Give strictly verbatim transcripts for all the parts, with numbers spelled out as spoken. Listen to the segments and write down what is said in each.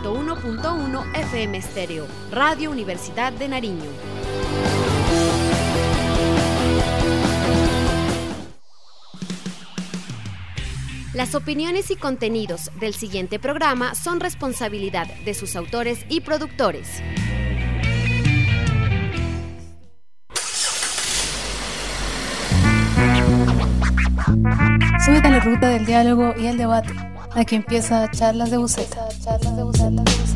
ciento uno punto uno F M Estéreo, Radio Universidad de Nariño. Las opiniones y contenidos del siguiente programa son responsabilidad de sus autores y productores. Súbete a la ruta del diálogo y el debate. Aquí empieza Charlas de Buceta. Charlas de Buceta. de Buceta.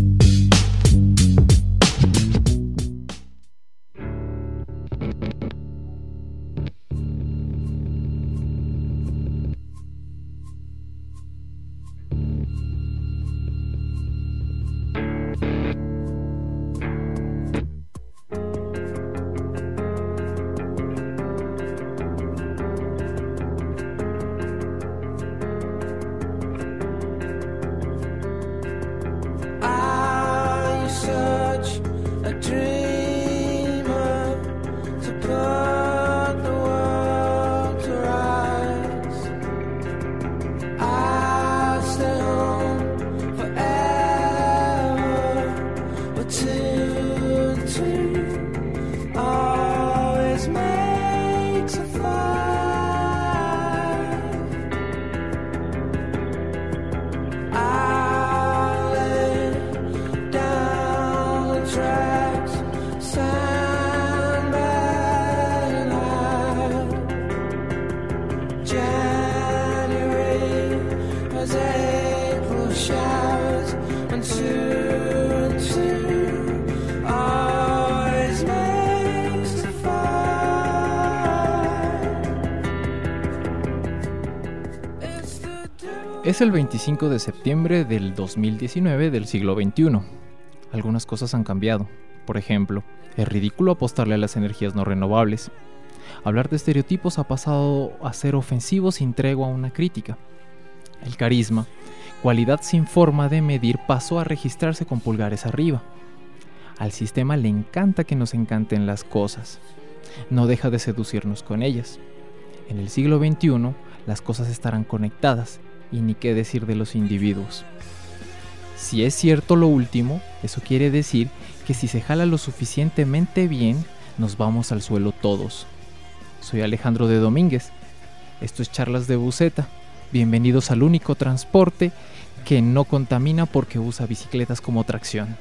Es el veinticinco de septiembre del dos mil diecinueve del siglo veintiuno. Algunas cosas han cambiado. Por ejemplo, es ridículo apostarle a las energías no renovables. Hablar de estereotipos ha pasado a ser ofensivo sin tregua a una crítica. El carisma, cualidad sin forma de medir, pasó a registrarse con pulgares arriba. Al sistema le encanta que nos encanten las cosas. No deja de seducirnos con ellas. En el siglo veintiuno, las cosas estarán conectadas. Y ni qué decir de los individuos. Si es cierto lo último, eso quiere decir que si se jala lo suficientemente bien, nos vamos al suelo todos. Soy Alejandro de Domínguez. Esto es Charlas de Buceta. Bienvenidos al único transporte que no contamina porque usa bicicletas como tracción.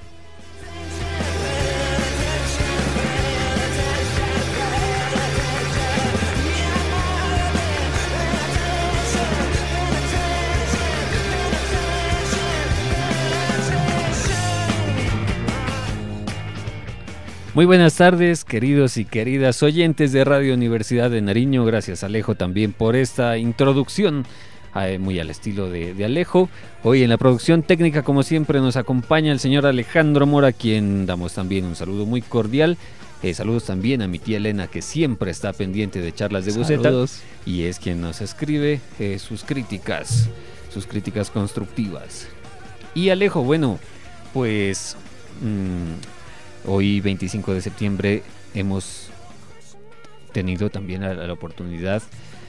Muy buenas tardes, queridos y queridas oyentes de Radio Universidad de Nariño. Gracias, Alejo, también por esta introducción eh, muy al estilo de, de Alejo. Hoy en la producción técnica, como siempre, nos acompaña el señor Alejandro Mora, a quien damos también un saludo muy cordial. Eh, saludos también a mi tía Elena, que siempre está pendiente de Charlas de Buceta y es quien nos escribe eh, sus críticas, sus críticas constructivas. Y Alejo, bueno, pues... Mmm, hoy, veinticinco de septiembre, hemos tenido también la, la oportunidad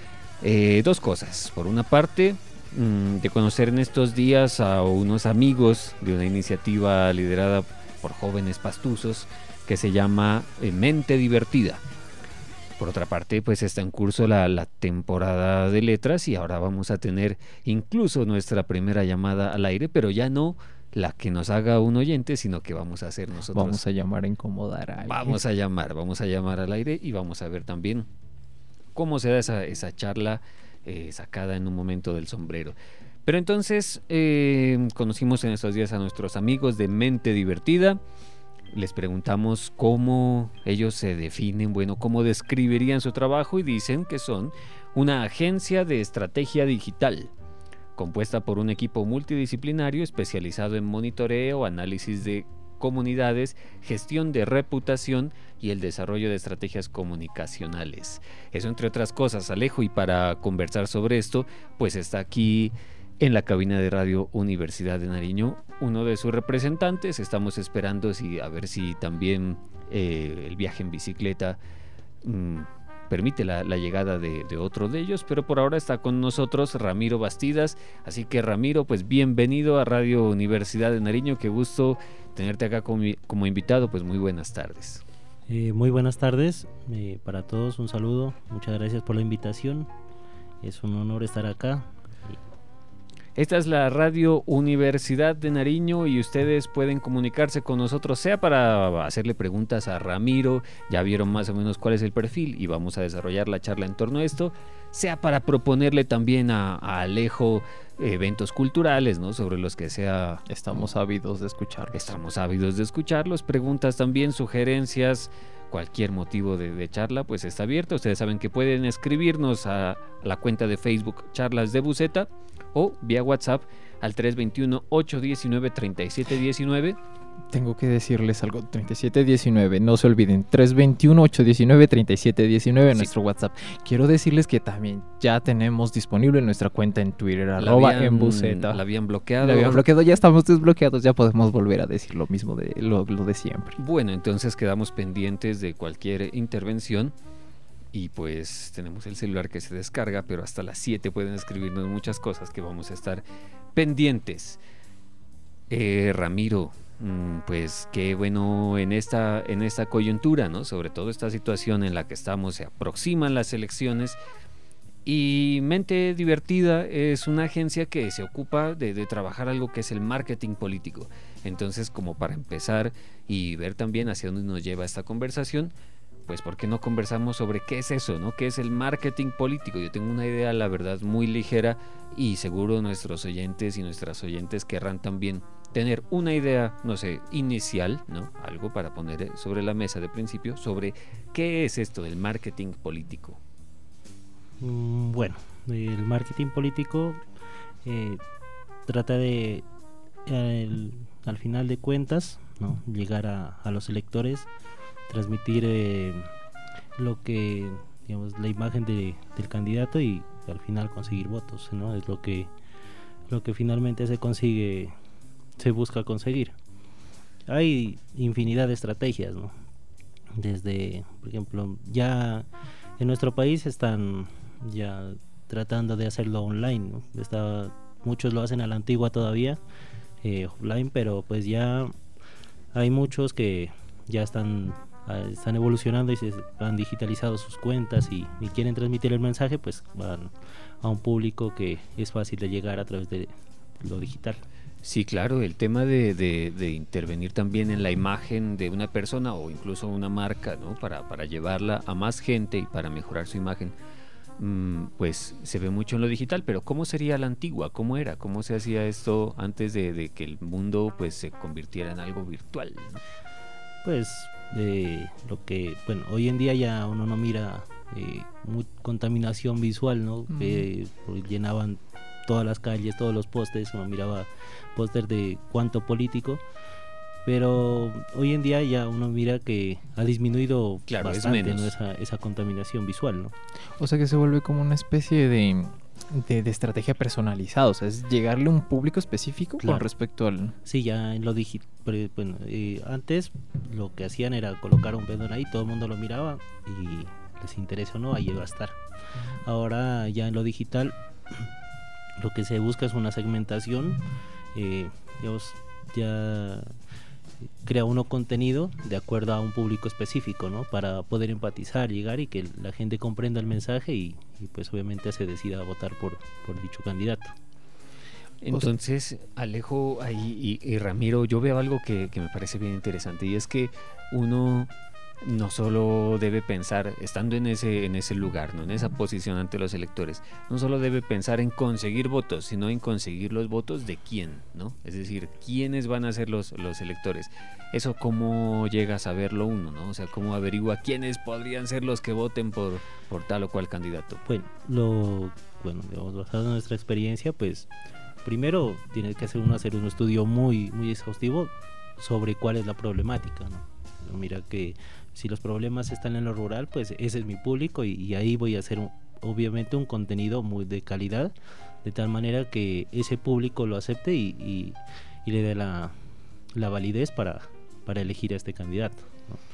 eh, dos cosas. Por una parte, mmm, de conocer en estos días a unos amigos de una iniciativa liderada por jóvenes pastuzos que se llama eh, Mente Divertida. Por otra parte, pues está en curso la, la temporada de letras y ahora vamos a tener incluso nuestra primera llamada al aire, pero ya no la que nos haga un oyente, sino que vamos a hacer nosotros. Vamos a llamar a incomodar a alguien. Vamos a llamar, vamos a llamar al aire y vamos a ver también cómo se da esa, esa charla eh, sacada en un momento del sombrero. Pero entonces eh, conocimos en estos días a nuestros amigos de Mente Divertida. Les preguntamos cómo ellos se definen, bueno, cómo describirían su trabajo y dicen que son una agencia de estrategia digital compuesta por un equipo multidisciplinario especializado en monitoreo, análisis de comunidades, gestión de reputación y el desarrollo de estrategias comunicacionales. Eso entre otras cosas, Alejo, y para conversar sobre esto, pues está aquí en la cabina de Radio Universidad de Nariño uno de sus representantes. Estamos esperando si, a ver si también eh, el viaje en bicicleta mmm, permite la, la llegada de, de otro de ellos, pero por ahora está con nosotros Ramiro Bastidas. Así que Ramiro, pues bienvenido a Radio Universidad de Nariño, qué gusto tenerte acá como, como invitado, pues muy buenas tardes. Eh, muy buenas tardes, eh, para todos un saludo, muchas gracias por la invitación, es un honor estar acá. Esta es la Radio Universidad de Nariño y ustedes pueden comunicarse con nosotros, sea para hacerle preguntas a Ramiro, ya vieron más o menos cuál es el perfil y vamos a desarrollar la charla en torno a esto, sea para proponerle también a, a Alejo eventos culturales, ¿no? Sobre los que sea... Estamos ávidos de escucharlos. Estamos ávidos de escucharlos, preguntas también, sugerencias, cualquier motivo de, de charla, pues está abierto. Ustedes saben que pueden escribirnos a la cuenta de Facebook Charlas de Buceta o vía WhatsApp al tres dos uno, ocho uno nueve, tres siete uno nueve. Tengo que decirles algo, treinta y siete diecinueve, no se olviden, tres dos uno, ocho uno nueve, tres siete uno nueve en sí. Nuestro WhatsApp. Quiero decirles que también ya tenemos disponible nuestra cuenta en Twitter, la arroba habían, en Buceta. La habían bloqueado. La habían bloqueado, ya estamos desbloqueados, ya podemos volver a decir lo mismo de lo, lo de siempre. Bueno, entonces quedamos pendientes de cualquier intervención. Y pues tenemos el celular que se descarga, pero hasta las siete pueden escribirnos muchas cosas que vamos a estar pendientes. Eh, Ramiro, pues qué bueno en esta, en esta coyuntura, ¿no? Sobre todo esta situación en la que estamos, se aproximan las elecciones y Mente Divertida es una agencia que se ocupa de, de trabajar algo que es el marketing político. Entonces, como para empezar y ver también hacia dónde nos lleva esta conversación, pues ¿por qué no conversamos sobre qué es eso, ¿no? ¿Qué es el marketing político? Yo tengo una idea, la verdad, muy ligera y seguro nuestros oyentes y nuestras oyentes querrán también tener una idea, no sé, inicial, ¿no? Algo para poner sobre la mesa de principio sobre qué es esto del marketing político. Mm, bueno, el marketing político eh, trata de, el, al final de cuentas, ¿no? Llegar a, a los electores, transmitir eh, lo que, digamos, la imagen de, del candidato y al final conseguir votos, ¿no? Es lo que, lo que finalmente se consigue, se busca conseguir. Hay infinidad de estrategias, ¿no? Desde, por ejemplo, ya en nuestro país están ya tratando de hacerlo online, ¿no? Está, muchos lo hacen a la antigua todavía, eh, offline, pero pues ya hay muchos que ya están están evolucionando y se han digitalizado sus cuentas y, y quieren transmitir el mensaje, pues van a un público que es fácil de llegar a través de lo digital. Sí, claro, el tema de, de, de intervenir también en la imagen de una persona o incluso una marca, ¿no? Para, para llevarla a más gente y para mejorar su imagen, mmm, pues se ve mucho en lo digital, pero ¿cómo sería la antigua? ¿Cómo era? ¿Cómo se hacía esto antes de, de que el mundo pues se convirtiera en algo virtual, ¿no? Pues eh, lo que, bueno, hoy en día ya uno no mira eh, muy contaminación visual, ¿no? Mm. Eh, llenaban todas las calles, todos los postes, uno miraba póster de cuánto político, pero hoy en día ya uno mira que ha disminuido claro, bastante, es menos. ¿no? esa, esa contaminación visual, ¿no? O sea que se vuelve como una especie de... De, de estrategia personalizada, o sea, es llegarle a un público específico claro. Con respecto al... Sí, ya en lo digital, bueno, eh, antes lo que hacían era colocar un vendedor ahí, todo el mundo lo miraba y les interesa o no, ahí iba a estar. Ahora ya en lo digital lo que se busca es una segmentación, eh, digamos, ya crea uno contenido de acuerdo a un público específico, ¿no? Para poder empatizar, llegar y que la gente comprenda el mensaje y, y pues obviamente se decida a votar por, por dicho candidato. Entonces, Alejo ahí y, y Ramiro, yo veo algo que, que me parece bien interesante y es que uno no solo debe pensar, estando en ese, en ese lugar, ¿no? En esa posición ante los electores, no solo debe pensar en conseguir votos, sino en conseguir los votos de quién, ¿no? Es decir, quiénes van a ser los, los electores. Eso cómo llega a saberlo uno, ¿no? O sea, cómo averigua quiénes podrían ser los que voten por, por tal o cual candidato. Bueno, lo, bueno, digamos, basado en nuestra experiencia, pues primero tiene que hacer uno hacer un estudio muy, muy exhaustivo sobre cuál es la problemática, ¿no? Mira que si los problemas están en lo rural, pues ese es mi público y, y ahí voy a hacer un, obviamente un contenido muy de calidad, de tal manera que ese público lo acepte y, y, y le dé la, la validez para, para elegir a este candidato, ¿no?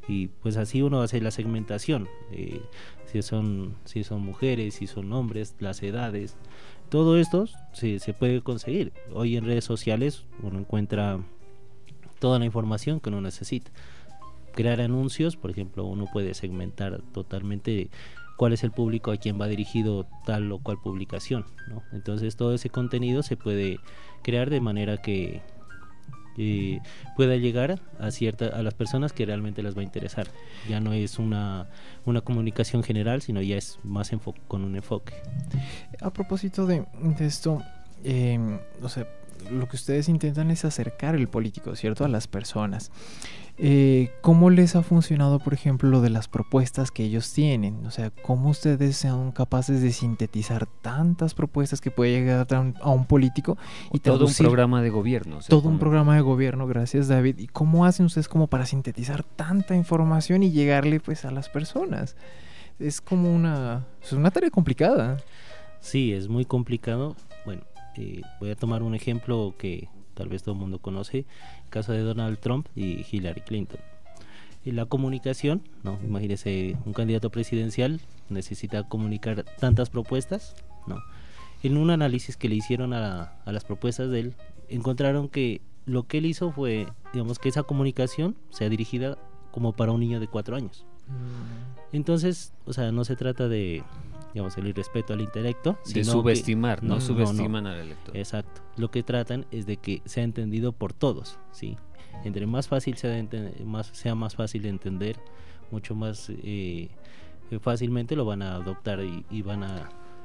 Y pues así uno hace la segmentación, eh, si son si son mujeres, si son hombres, las edades, todo esto se, se puede conseguir. Hoy en redes sociales uno encuentra toda la información que uno necesita. Crear anuncios, por ejemplo, uno puede segmentar totalmente cuál es el público a quien va dirigido tal o cual publicación, ¿no? Entonces todo ese contenido se puede crear de manera que eh, pueda llegar a cierta a las personas que realmente les va a interesar. Ya no es una, una comunicación general, sino ya es más enfo- con un enfoque. A propósito de, de esto, eh, o sea, lo que ustedes intentan es acercar el político, ¿cierto?, a las personas. Eh, ¿Cómo les ha funcionado, por ejemplo, lo de las propuestas que ellos tienen? O sea, ¿cómo ustedes son capaces de sintetizar tantas propuestas que puede llegar a un, a un político y todo traducir un programa de gobierno? O sea, todo como... un programa de gobierno, gracias David. ¿Y cómo hacen ustedes como para sintetizar tanta información y llegarle pues a las personas? Es como una, es una tarea complicada. Sí, es muy complicado. Bueno, eh, voy a tomar un ejemplo que tal vez todo el mundo conoce, el caso de Donald Trump y Hillary Clinton. Y la comunicación, ¿no? Imagínese, un candidato presidencial necesita comunicar tantas propuestas, ¿no? En un análisis que le hicieron a, a las propuestas de él, encontraron que lo que él hizo fue, digamos, que esa comunicación sea dirigida como para un niño de cuatro años. Mm. Entonces, o sea, no se trata de, digamos, el irrespeto al intelecto, de sino subestimar, que, no, no subestiman no, no. al elector. Exacto. Lo que tratan es de que sea entendido por todos, ¿sí? Entre más fácil sea, ente- más, sea más fácil de entender, mucho más eh, fácilmente lo van a adoptar y, y van a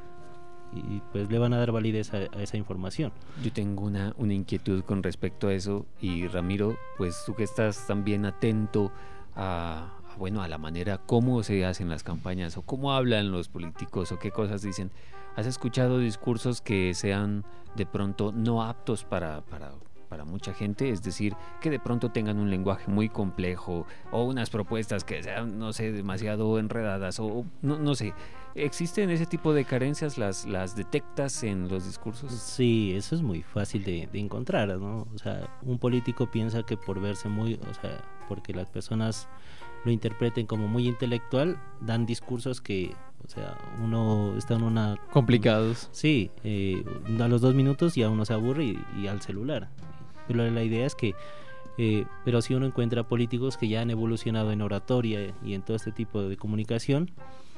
y pues le van a dar validez a, a esa información. Yo tengo una, una inquietud con respecto a eso, y Ramiro, pues tú que estás también atento a, a bueno a la manera cómo se hacen las campañas o cómo hablan los políticos o qué cosas dicen. ¿Has escuchado discursos que sean de pronto no aptos para, para, para mucha gente? Es decir, que de pronto tengan un lenguaje muy complejo o unas propuestas que sean, no sé, demasiado enredadas o no, no sé. ¿Existen ese tipo de carencias? ¿Las, las detectas en los discursos? Sí, eso es muy fácil de, de encontrar, ¿no? O sea, un político piensa que por verse muy, o sea, porque las personas lo interpreten como muy intelectual, dan discursos que, o sea, uno está en una... Complicados. Sí, eh, a los dos minutos ya uno se aburre y, y al celular. Pero la idea es que, eh, pero si uno encuentra políticos que ya han evolucionado en oratoria y en todo este tipo de comunicación,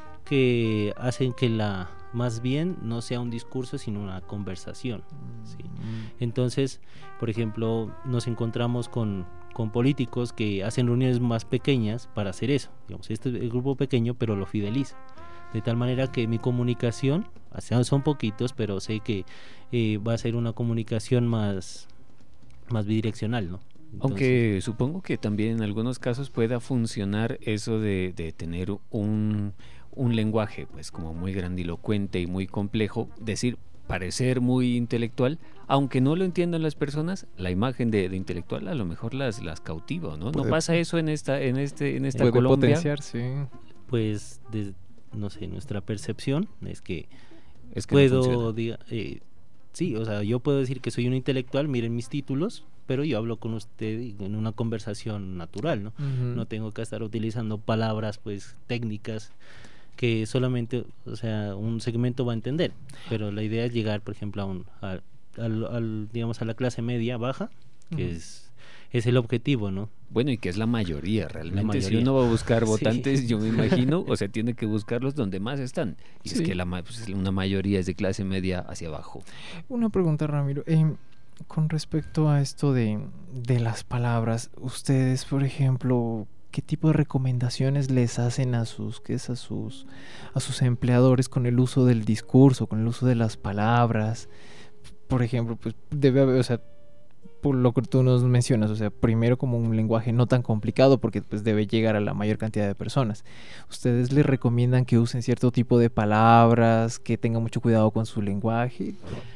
que hacen que la, más bien no sea un discurso sino una conversación, ¿sí? Entonces, por ejemplo, nos encontramos con, con políticos que hacen reuniones más pequeñas para hacer eso, digamos, este es el grupo pequeño pero lo fideliza, de tal manera que mi comunicación, o sea, son poquitos, pero sé que eh, va a ser una comunicación más, más bidireccional, ¿no? Entonces, aunque supongo que también en algunos casos pueda funcionar eso de, de tener un, un lenguaje pues como muy grandilocuente y muy complejo, decir, parecer muy intelectual, aunque no lo entiendan las personas, la imagen de, de intelectual a lo mejor las, las cautiva, ¿no? ¿No pasa eso en esta, en este, en esta puede Colombia? Potenciar, sí. Pues, de, no sé, nuestra percepción es que, es que puedo, no diga, eh, sí, o sea, yo puedo decir que soy un intelectual, miren mis títulos, pero yo hablo con usted en una conversación natural, ¿no? Uh-huh. No tengo que estar utilizando palabras, pues, técnicas que solamente, o sea, un segmento va a entender, pero la idea es llegar, por ejemplo, a un, a, al, al, digamos, a la clase media baja, que uh-huh. es, es el objetivo, ¿no? Bueno, y que es la mayoría, realmente. La mayoría. Si uno va a buscar votantes, sí. Yo me imagino, o sea, tiene que buscarlos donde más están, y sí. Es que la, pues, una mayoría es de clase media hacia abajo. Una pregunta, Ramiro, eh, con respecto a esto de, de las palabras, ustedes, por ejemplo, ¿qué tipo de recomendaciones les hacen a sus, qué es, a sus, a sus empleadores con el uso del discurso, con el uso de las palabras? Por ejemplo, pues debe haber, o sea, por lo que tú nos mencionas, o sea, primero como un lenguaje no tan complicado porque pues debe llegar a la mayor cantidad de personas. ¿Ustedes les recomiendan que usen cierto tipo de palabras, que tengan mucho cuidado con su lenguaje?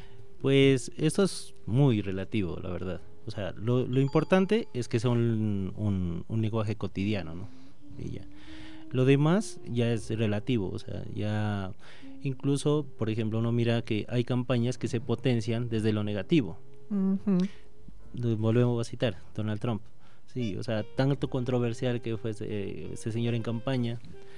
Pues esto es muy relativo, la verdad. O sea, lo, lo importante es que sea un, un, un lenguaje cotidiano, ¿no? Y ya. Lo demás ya es relativo, o sea, ya incluso, por ejemplo, uno mira que hay campañas que se potencian desde lo negativo. Uh-huh. Volvemos a citar Donald Trump. Sí, o sea, tanto controversial que fue ese, ese señor en campaña.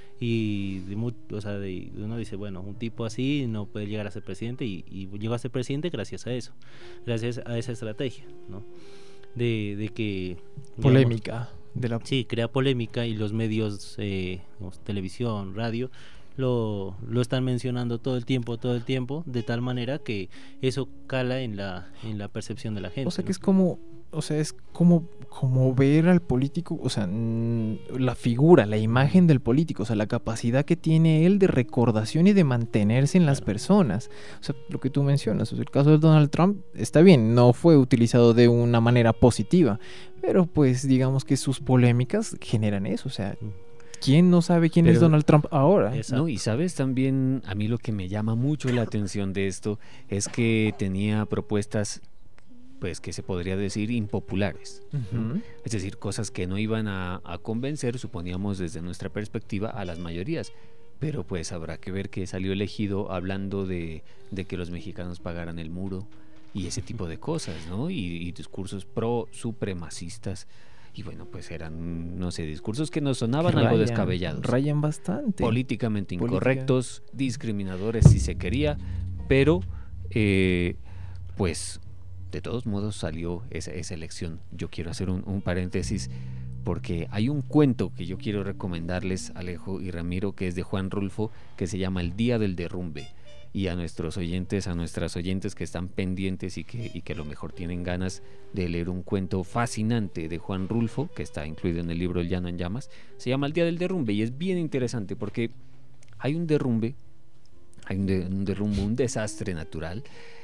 Y de, o sea, de, uno dice, bueno, un tipo así no puede llegar a ser presidente, y, y llegó a ser presidente gracias a eso, gracias a esa estrategia, ¿no? De, de que... Polémica. Digamos, de la... Sí, crea polémica, y los medios, eh, digamos, televisión, radio, lo, lo están mencionando todo el tiempo, todo el tiempo, de tal manera que eso cala en la, en la percepción de la gente. O sea, ¿no? que es como... O sea, es como, como ver al político, o sea, la figura, la imagen del político, o sea, la capacidad que tiene él de recordación y de mantenerse en las Claro. personas. O sea, lo que tú mencionas, o sea, el caso de Donald Trump está bien, no fue utilizado de una manera positiva, pero pues digamos que sus polémicas generan eso, o sea, ¿quién no sabe quién Pero- es Donald Trump ahora? Exacto. No, y sabes también, a mí lo que me llama mucho la atención de esto es que tenía propuestas, pues que se podría decir impopulares. Ujú. Es decir, cosas que no iban a, a convencer, suponíamos desde nuestra perspectiva, a las mayorías. Pero pues habrá que ver que salió elegido hablando de, de que los mexicanos pagaran el muro y ese tipo de cosas, ¿no? Y, y discursos pro supremacistas. Y bueno, pues eran, no sé, discursos que nos sonaban algo Rayan- descabellados. Rayan bastante. Políticamente Política. incorrectos, discriminadores si se quería, pero eh, pues de todos modos salió esa, esa elección. Yo quiero hacer un, un paréntesis porque hay un cuento que yo quiero recomendarles, Alejo y Ramiro, que es de Juan Rulfo, que se llama El Día del Derrumbe. Y a nuestros oyentes, a nuestras oyentes que están pendientes y que, y que a lo mejor tienen ganas de leer un cuento fascinante de Juan Rulfo, que está incluido en el libro El Llano en Llamas, se llama El Día del Derrumbe, y es bien interesante porque hay un derrumbe, hay un, de, un derrumbe, un desastre natural,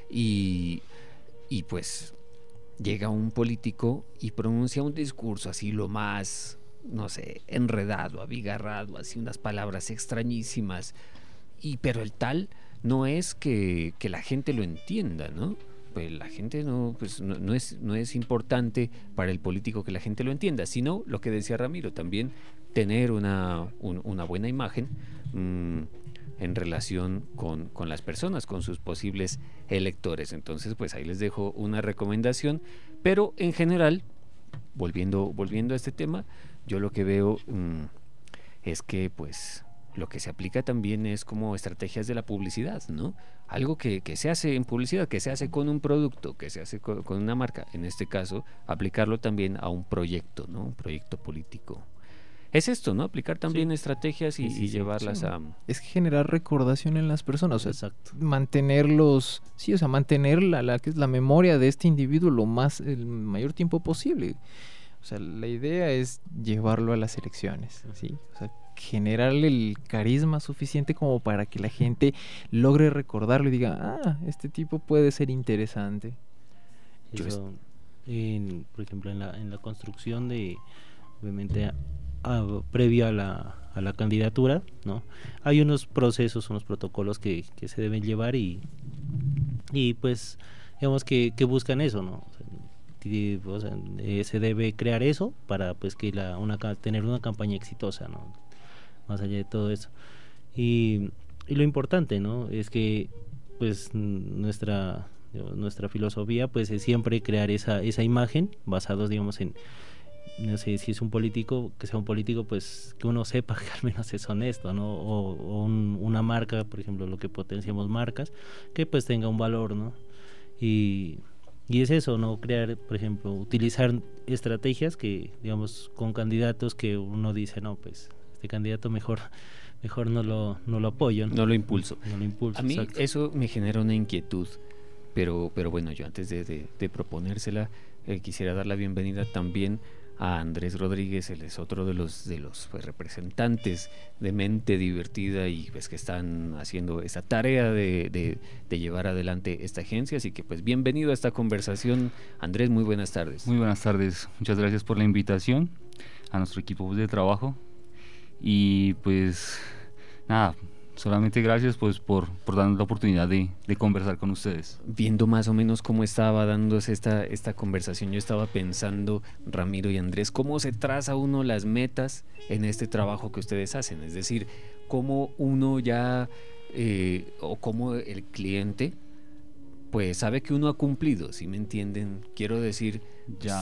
y, y pues llega un político y pronuncia un discurso así lo más, no sé, enredado, abigarrado, así unas palabras extrañísimas, y pero el tal no es que, que la gente lo entienda, ¿no? Pues la gente no, pues no, no es, no es importante para el político que la gente lo entienda, sino lo que decía Ramiro, también tener una, un, una buena imagen mmm, en relación con, con las personas, con sus posibles electores. Entonces, pues ahí les dejo una recomendación, pero en general, volviendo, volviendo a este tema, yo lo que veo mmm, es que pues lo que se aplica también es como estrategias de la publicidad, ¿no? Algo que, que se hace en publicidad, que se hace con un producto, que se hace con, con una marca, en este caso, aplicarlo también a un proyecto, ¿no? Un proyecto político. Es esto, ¿no? Aplicar también Sí. estrategias y, Sí, sí, y sí, llevarlas sí. a... Es generar recordación en las personas, o sea, Exacto. mantenerlos, sí, o sea, mantener la, la, que es la memoria de este individuo lo más, el mayor tiempo posible. O sea, la idea es llevarlo a las elecciones, ¿sí? O sea, generarle el carisma suficiente como para que la gente logre recordarlo y diga, ah, este tipo puede ser interesante. Yo Eso, en, por ejemplo, en la, en la construcción de, obviamente, a- a- previo a la, a la candidatura, ¿no? Hay unos procesos, unos protocolos que, que se deben llevar, y, y pues, digamos que, que buscan eso, ¿no? O sea, ti- o sea, eh, se debe crear eso para, pues, que la, una, ca- tener una campaña exitosa, ¿no? Más allá de todo eso. Y, y lo importante, ¿no? Es que, pues, n- nuestra digamos, nuestra filosofía, pues, es siempre crear esa esa imagen basados, digamos, en, no sé, si es un político, que sea un político, pues, que uno sepa que al menos es honesto, ¿no? O, o un- una marca, por ejemplo, lo que potenciamos marcas, que pues tenga un valor, ¿no? Y, y es eso, ¿no? Crear, por ejemplo, utilizar estrategias que, digamos, con candidatos que uno dice, no, pues, este candidato mejor mejor no lo, no lo apoyo, ¿no? No lo impulso. No lo impulso, A mí exacto. eso me genera una inquietud, pero, pero bueno, yo antes de, de, de proponérsela, eh, quisiera dar la bienvenida también a Andrés Rodríguez. Él es otro de los, de los pues, representantes de Mente Divertida y pues que están haciendo esa tarea de, de, de llevar adelante esta agencia, así que pues bienvenido a esta conversación. Andrés, muy buenas tardes. Muy buenas tardes, muchas gracias por la invitación a nuestro equipo de trabajo y pues nada, solamente gracias pues por, por darnos la oportunidad de, de conversar con ustedes. Viendo más o menos cómo estaba dándose esta, esta conversación, yo estaba pensando, Ramiro y Andrés, cómo se traza uno las metas en este trabajo que ustedes hacen, es decir, cómo uno ya, eh, o cómo el cliente, pues sabe que uno ha cumplido, ¿sí me entienden? Quiero decir, Ya,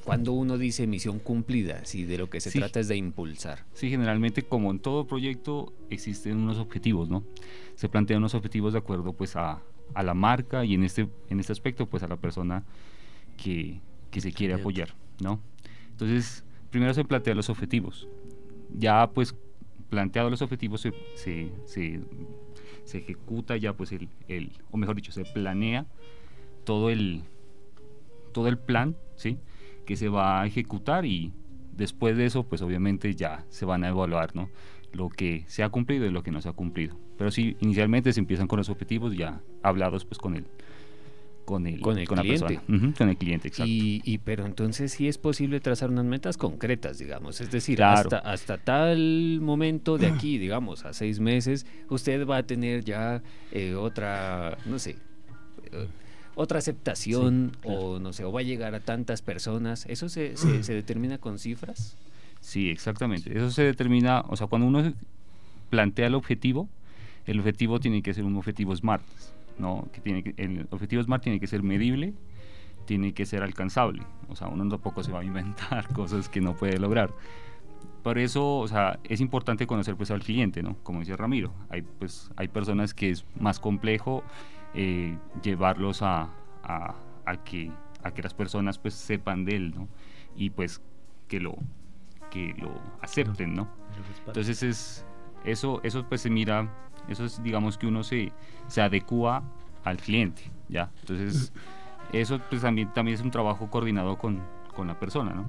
cuando uno dice misión cumplida, si de lo que se Sí. trata es de impulsar. Sí, generalmente como en todo proyecto existen unos objetivos, ¿no? Se plantean unos objetivos de acuerdo pues a, a la marca y en este, en este aspecto pues a la persona que, que se quiere apoyar, ¿no? Entonces, primero se plantean los objetivos. Ya pues planteados los objetivos se, se, se, se ejecuta ya pues el, el, o mejor dicho, se planea todo el, todo el plan, ¿sí? Que se va a ejecutar y después de eso pues obviamente ya se van a evaluar, ¿no? Lo que se ha cumplido y lo que no se ha cumplido. Pero sí, inicialmente se empiezan con los objetivos ya hablados pues con el con el, Con el con la cliente. persona. Ujú, con el cliente, exacto. Y, y pero entonces sí es posible trazar unas metas concretas, digamos, es decir, Claro. hasta, hasta tal momento de aquí, digamos, a seis meses, usted va a tener ya eh, otra, no sé, eh, otra aceptación, Sí, claro. o no sé, o va a llegar a tantas personas. ¿Eso se, se, se determina con cifras? Sí, exactamente. Eso se determina, o sea, cuando uno plantea el objetivo, el objetivo tiene que ser un objetivo SMART, ¿no? Que tiene que, el objetivo SMART tiene que ser medible, tiene que ser alcanzable. O sea, uno tampoco se va a inventar cosas que no puede lograr. Por eso, o sea, es importante conocer pues al cliente, ¿no? Como dice Ramiro, hay pues hay personas que es más complejo eh, llevarlos a, a, a que a que las personas pues sepan de él, ¿no? Y pues que lo que lo acepten, ¿no? Entonces es eso eso pues se mira, eso es digamos que uno se se adecúa al cliente, ¿ya? Entonces eso pues también también es un trabajo coordinado con con la persona, ¿no?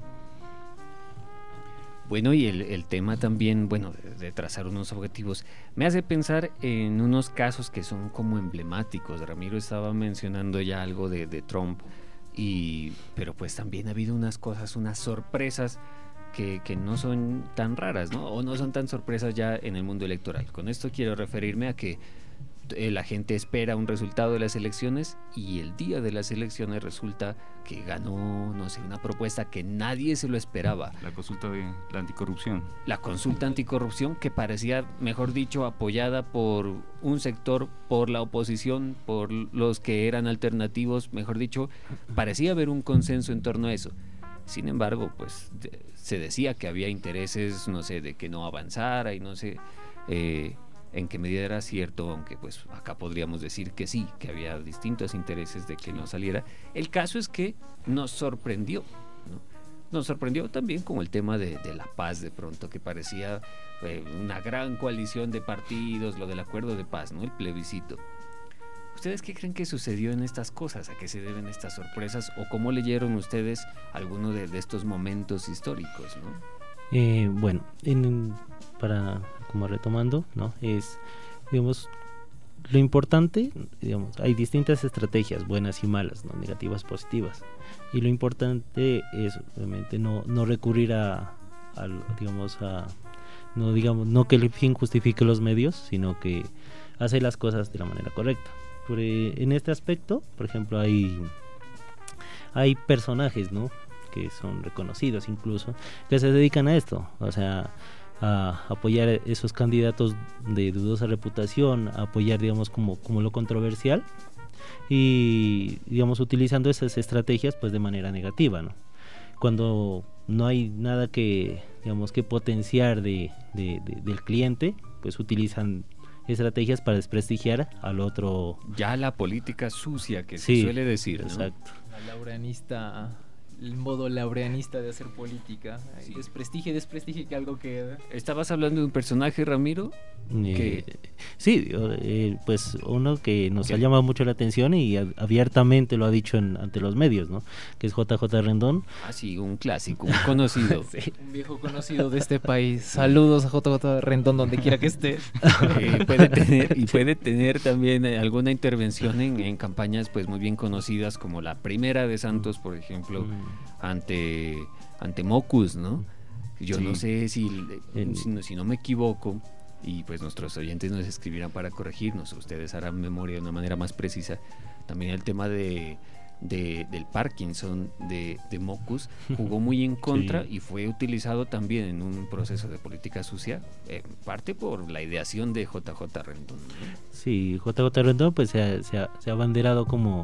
Bueno, y el, el tema también, bueno, de, de trazar unos objetivos, me hace pensar en unos casos que son como emblemáticos. Ramiro estaba mencionando ya algo de, de Trump, y, pero pues también ha habido unas cosas, unas sorpresas que, que no son tan raras, ¿no? O no son tan sorpresas ya en el mundo electoral. Con esto quiero referirme a que eh, la gente espera un resultado de las elecciones y el día de las elecciones resulta que ganó, no sé, una propuesta que nadie se lo esperaba. La consulta de la anticorrupción. La consulta anticorrupción, que parecía, mejor dicho, apoyada por un sector, por la oposición, por los que eran alternativos, mejor dicho, parecía haber un consenso en torno a eso. Sin embargo, pues de, se decía que había intereses, no sé, de que no avanzara y no sé eh, en qué medida era cierto, aunque pues acá podríamos decir que sí, que había distintos intereses de que no saliera. El caso es que nos sorprendió, ¿no? Nos sorprendió también con el tema de, de la paz, de pronto, que parecía eh, una gran coalición de partidos, lo del acuerdo de paz, ¿no? El plebiscito. ¿Ustedes qué creen que sucedió en estas cosas? ¿A qué se deben estas sorpresas? ¿O cómo leyeron ustedes alguno de, de estos momentos históricos, ¿no? Eh, bueno, en, para como retomando, ¿no? Es, digamos, lo importante, digamos, hay distintas estrategias, buenas y malas, ¿no? Negativas, positivas. Y lo importante es, obviamente, no, no recurrir a, a, digamos, a, no digamos, no que el fin justifique los medios, sino que hacer las cosas de la manera correcta. Por, eh, en este aspecto, por ejemplo, hay, hay personajes, ¿no? Que son reconocidos incluso, que se dedican a esto, o sea, a apoyar esos candidatos de dudosa reputación, a apoyar, digamos, como, como lo controversial, y, digamos, utilizando esas estrategias pues de manera negativa, ¿no? Cuando no hay nada que, digamos, que potenciar de, de, de, del cliente, pues utilizan estrategias para desprestigiar al otro. Ya la política sucia que Sí, se suele decir, ¿no? Exacto. La laureanista, el modo laureanista de hacer política. Sí. Desprestige, desprestige que algo que... ¿Estabas hablando de un personaje, Ramiro? Eh, sí, eh, pues uno que nos ¿Qué? ha llamado mucho la atención y a- abiertamente lo ha dicho en, ante los medios, ¿no? Que es J J Rendón. Ah, sí, un clásico, un conocido. Sí. Un viejo conocido de este país. Saludos a J J Rendón donde quiera que esté. Eh, puede tener, y puede tener también eh, alguna intervención en, en campañas pues muy bien conocidas, como la primera de Santos, por ejemplo, ante, ante Mocus, ¿no? Yo Sí. no sé si, En- si, no, si no me equivoco, y pues nuestros oyentes nos escribirán para corregirnos, ustedes harán memoria de una manera más precisa. También el tema de, de del Parkinson de, de Mocus jugó muy en contra Sí. y fue utilizado también en un proceso de política sucia, en parte por la ideación de J J Rendón, ¿no? Sí, J J Rendón pues se ha, se ha, se ha abanderado como,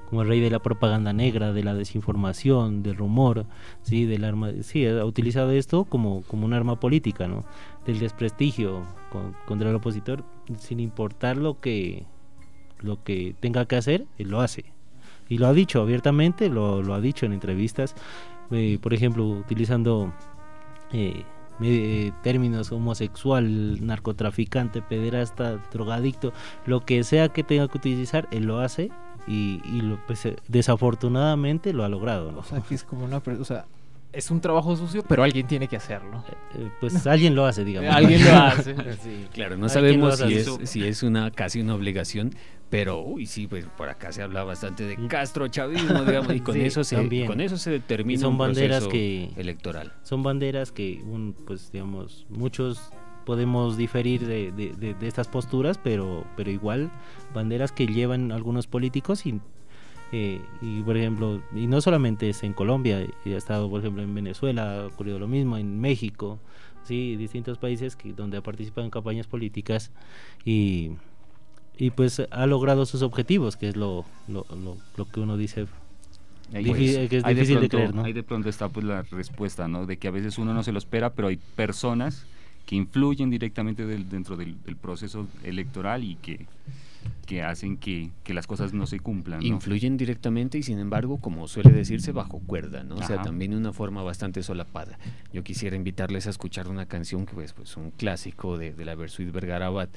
como el rey de la propaganda negra, de la desinformación, del rumor, sí, del arma, sí, ha utilizado esto como, como un arma política, ¿no? Del desprestigio con, contra el opositor, sin importar lo que, lo que tenga que hacer, él lo hace. Y lo ha dicho abiertamente, lo, lo ha dicho en entrevistas, eh, por ejemplo, utilizando eh, eh, términos homosexual, narcotraficante, pederasta, drogadicto, lo que sea que tenga que utilizar, él lo hace y, y lo, pues, desafortunadamente lo ha logrado, ¿no? O sea, que es como una... O sea, es un trabajo sucio, pero alguien tiene que hacerlo. Eh, pues alguien lo hace, digamos. Alguien lo hace. Sí. Claro, no Hay sabemos quien si lo es, hace. si es una casi una obligación, pero uy sí, pues por acá se habla bastante de castrochavismo, digamos, y con Sí, eso se también. con eso se determina Y son un banderas proceso que- electoral. Son banderas que, un, pues digamos, muchos podemos diferir de, de, de, de estas posturas, pero, pero igual banderas que llevan algunos políticos y, eh, y por ejemplo, y no solamente es en Colombia, y ha estado por ejemplo en Venezuela, ha ocurrido lo mismo, en México, sí, distintos países que donde ha participado en campañas políticas y, y pues ha logrado sus objetivos, que es lo, lo, lo, lo que uno dice. Ahí, Difí- pues, que es ahí difícil de pronto, creer, ¿no? ahí de pronto está pues la respuesta, ¿no? De que a veces uno no se lo espera, pero hay personas que influyen directamente del- dentro del, del proceso electoral y que, que hacen que, que las cosas no se cumplan, ¿no? Influyen directamente y sin embargo, como suele decirse, bajo cuerda, ¿no? O sea, Ajá. también de una forma bastante solapada. Yo quisiera invitarles a escuchar una canción que es pues, un clásico de, de la Versuit Vergara Abat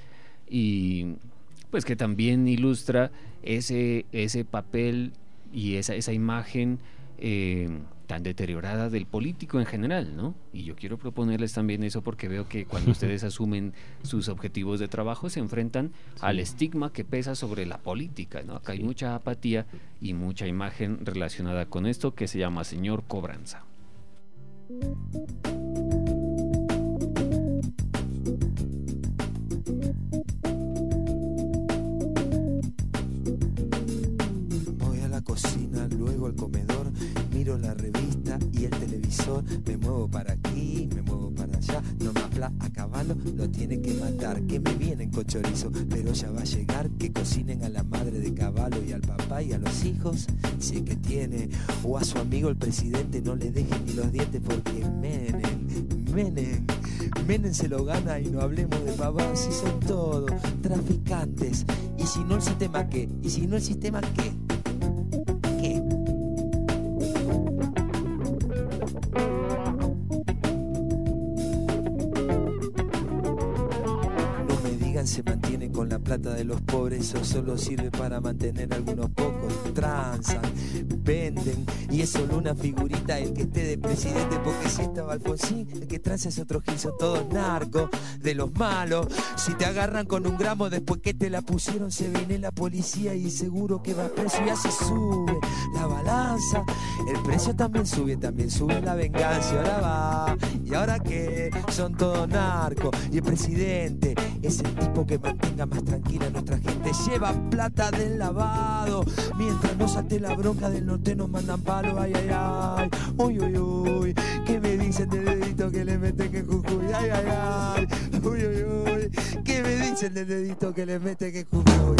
y pues que también ilustra ese, ese papel y esa, esa imagen eh, tan deteriorada del político en general, ¿no? Y yo quiero proponerles también eso porque veo que cuando ustedes asumen sus objetivos de trabajo se enfrentan Sí. al estigma que pesa sobre la política, ¿no? Acá hay Sí. mucha apatía y mucha imagen relacionada con esto que se llama señor cobranza. Voy a la cocina, luego al comedor, miro la revista y el televisor, me muevo para aquí, me muevo para allá, no me habla a caballo, lo tiene que matar, que me vienen con chorizo, pero ya va a llegar, que cocinen a la madre de caballo y al papá y a los hijos, si es que tiene, o a su amigo el presidente, no le dejen ni los dientes porque Menem, Menem, Menem se lo gana y no hablemos de pavas, si son todos traficantes, y si no el sistema qué, y si no el sistema qué, ¿qué? No me digan se mantiene con la plata de los pobres o solo sirve para mantener a algunos pocos. Transan, venden y es solo una figurita el que esté de presidente, porque si estaba Alfonsín, el que transa es otro gil, son todos narcos, de los malos. Si te agarran con un gramo después que te la pusieron se viene la policía y seguro que va preso y así sube la balanza. El precio también sube, también sube la venganza y ahora va. ¿Y ahora qué? Son todos narcos y el presidente es el tipo que mantenga más tranquila a nuestra gente. Lleva plata del lavado, mientras no salte la bronca del norte nos mandan palo. Ay, ay, ay, uy, uy, uy. ¿Qué me dicen del dedito que le meten que Jujuy? Ay, ay, ay, uy, uy, uy. ¿Qué me dicen del dedito que le meten que Jujuy?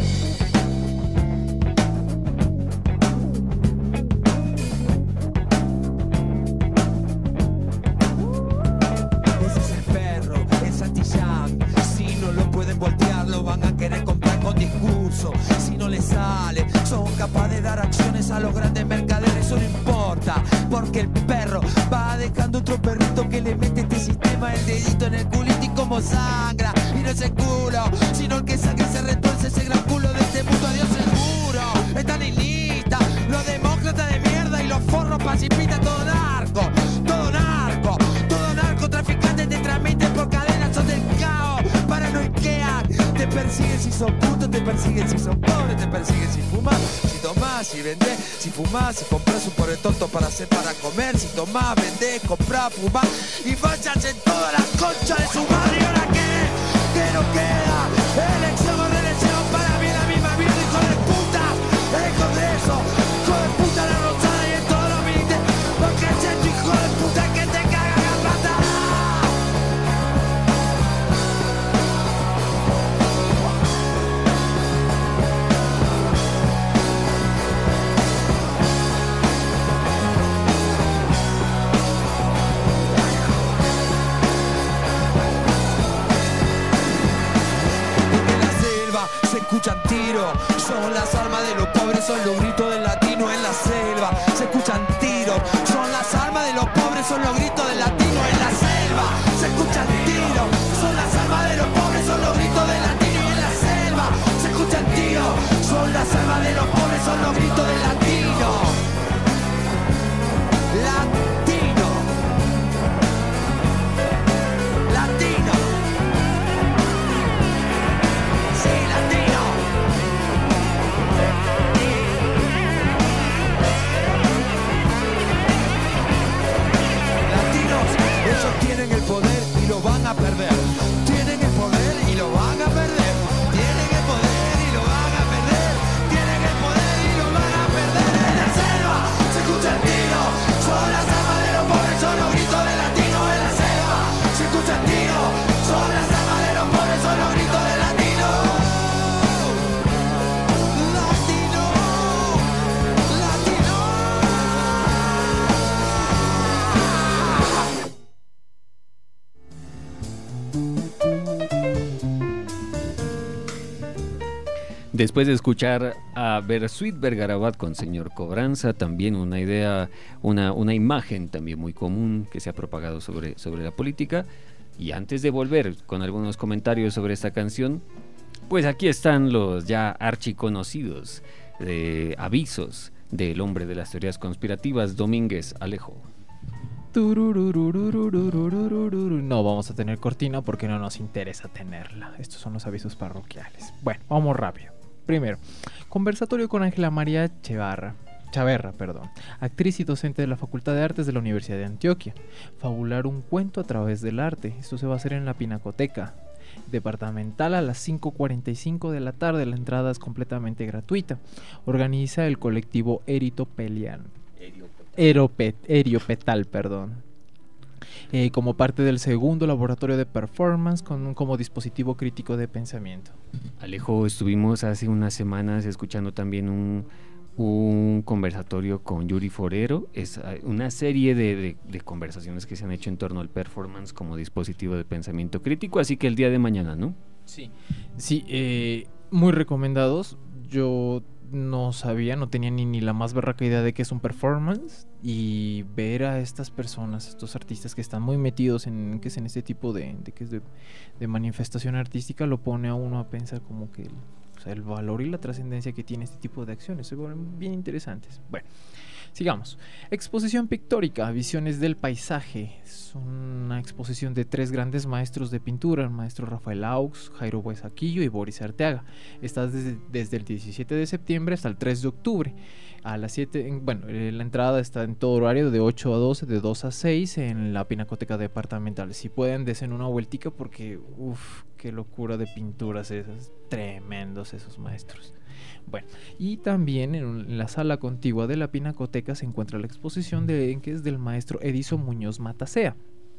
Ese es el perro, el Santillán. Si no lo pueden voltear, lo van a querer comprar con discurso. Si no les sale, son capaces de dar acciones a los grandes mercaderes. Eso no importa, porque el perro va dejando otro perrito que le mete este sistema el dedito en el culito y como sangra. Y no es el culo, sino el que sangre se retuerce ese gran culo de este mundo. Adiós seguro, están en lista los demócratas de mierda y los forros pacifistas. Todo narco, todo narco, todo narcotraficante te transmiten por cadenas, son del caos, paranoiquean. Te persiguen si son putos, te persiguen si son pobres, te persiguen si fumas, si tomás, si vendés, si fumás, si compras un pobre tonto para hacer para comer, si tomás, vendés, comprás, fumás y vayas en toda la concha de su madre. ¿Y ahora qué? ¿Qué nos queda? Elección o reelección, para mí la misma mierda, hijo de puta, el Congreso, hijo de puta la rosada y en todos los ministerios, porque es tu hijo de puta que te caga la patada. selva se escuchan tiros, son las almas de los pobres, son los gritos del latino en la selva. Se escuchan tiros, son las almas de los pobres, son los gritos del latino en la selva. Se escuchan tiros, son las almas de los pobres, son los gritos del latino. Latino. Latino. Sí, latino. Latinos, ellos tienen el poder y lo van a perder. Tienen el poder y lo van a perder. Tienen el poder y lo van a perder. Tienen el poder y lo van a perder. En la selva se escucha el tiro. Son las almas de los pobres, son los gritos de latino. En la selva se escucha el tiro. Son las almas de los pobres, son los gritos de latino. Latino. Latino. Después de escuchar a Bersuit Vergarabat con Señor Cobranza, también una idea, una, una imagen también muy común que se ha propagado sobre, sobre la política. Y antes de volver con algunos comentarios sobre esta canción, pues aquí están los ya archiconocidos de avisos del hombre de las teorías conspirativas, Domínguez Alejo. No vamos a tener cortina porque no nos interesa tenerla. Estos son los avisos parroquiales. Bueno, vamos rápido. Primero, conversatorio con Ángela María Chavarra, Chaverra, perdón, actriz y docente de la Facultad de Artes de la Universidad de Antioquia. Fabular un cuento a través del arte. Esto se va a hacer en la Pinacoteca Departamental a las cinco cuarenta y cinco de la tarde. La entrada es completamente gratuita. Organiza el colectivo Eritopelian. Eropet, Eriopetal, perdón. Eh, como parte del segundo laboratorio de performance con un, como dispositivo crítico de pensamiento. Alejo, estuvimos hace unas semanas escuchando también un, un conversatorio con Yuri Forero. Es una serie de, de, de conversaciones que se han hecho en torno al performance como dispositivo de pensamiento crítico, así que el día de mañana, ¿no? Sí, sí, eh, muy recomendados. Yo no sabía, no tenía ni, ni la más berraca idea de qué es un performance, y ver a estas personas, estos artistas que están muy metidos en, que es en este tipo de, de, que es de, de manifestación artística, lo pone a uno a pensar como que el, o sea, el valor y la trascendencia que tiene este tipo de acciones se vuelven bien interesantes. Bueno, sigamos. Exposición pictórica, Visiones del Paisaje. Es una exposición de tres grandes maestros de pintura, el maestro Rafael Aux, Jairo Buesaquillo y Boris Arteaga. Está desde, desde el diecisiete de septiembre hasta el tres de octubre. A las siete, bueno, la entrada está en todo horario de ocho a doce, de dos a seis en la Pinacoteca Departamental. Si pueden, desen una vueltica porque, uff, qué locura de pinturas esas. Tremendos esos maestros. Bueno, y también en, un, en la sala contigua de la Pinacoteca se encuentra la exposición de, que es del maestro Edison Muñoz Matacea.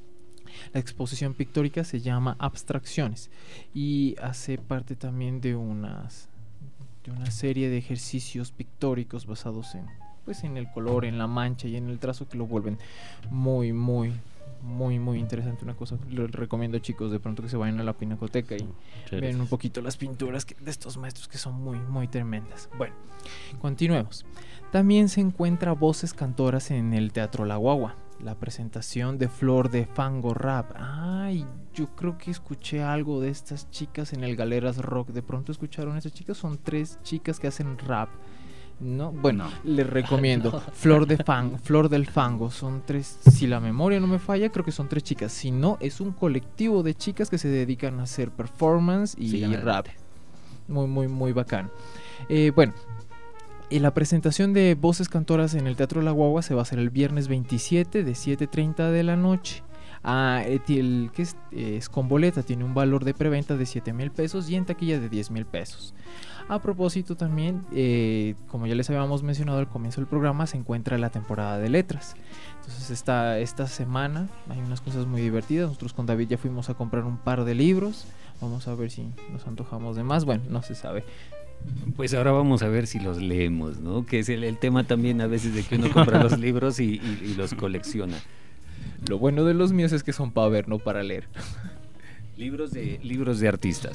La exposición pictórica se llama Abstracciones y hace parte también de unas de una serie de ejercicios pictóricos basados en, pues, en el color, en la mancha y en el trazo, que lo vuelven muy, muy, muy, muy interesante. Una cosa, les recomiendo, chicos, de pronto que se vayan a la Pinacoteca y ven un poquito las pinturas que, de estos maestros que son muy, muy tremendas. Bueno, continuemos. También se encuentra Voces Cantoras en el Teatro La Guagua. La presentación de Flor de Fango Rap. Ay, yo creo que escuché algo de estas chicas en el Galeras Rock. ¿De pronto escucharon a estas chicas? Son tres chicas que hacen rap, ¿no? Bueno, no. Les recomiendo. No. Flor de Fango, Flor del Fango. Son tres, si la memoria no me falla, creo que son tres chicas. Si no, es un colectivo de chicas que se dedican a hacer performance y sí, rap. Muy, muy, muy bacán. Eh, bueno. Y la presentación de Voces Cantoras en el Teatro La Guagua se va a hacer el viernes veintisiete de siete treinta de la noche. Ah, el que es, es con boleta, tiene un valor de preventa de siete mil pesos y en taquilla de diez mil pesos. A propósito también, eh, como ya les habíamos mencionado al comienzo del programa, se encuentra la temporada de letras. Entonces esta, esta semana hay unas cosas muy divertidas. Nosotros con David ya fuimos a comprar un par de libros. Vamos a ver si nos antojamos de más. Bueno, no se sabe. Pues ahora vamos a ver si los leemos, ¿no? Que es el, el tema también a veces de que uno compra los libros y, y, y los colecciona. Lo bueno de los míos es que son para ver, no para leer. Libros de, libros de artistas.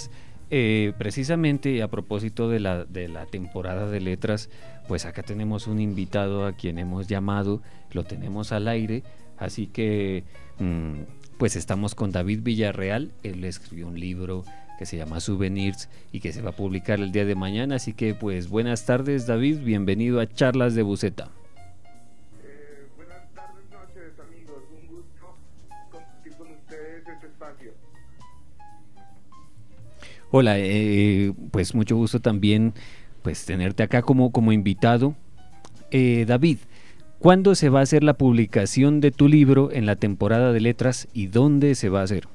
eh, precisamente a propósito de la, de la temporada de letras, pues acá tenemos un invitado a quien hemos llamado, lo tenemos al aire, así que mmm, pues estamos con David Villarreal. Él escribió un libro que se llama Souvenirs y que se va a publicar el día de mañana, así que pues buenas tardes, David, bienvenido a Charlas de Buceta. Eh, buenas tardes, noches, amigos, un gusto compartir con ustedes este espacio. Hola, eh, pues mucho gusto también pues tenerte acá como, como invitado. Eh, David, ¿cuándo se va a hacer la publicación de tu libro en la temporada de letras y dónde se va a hacer?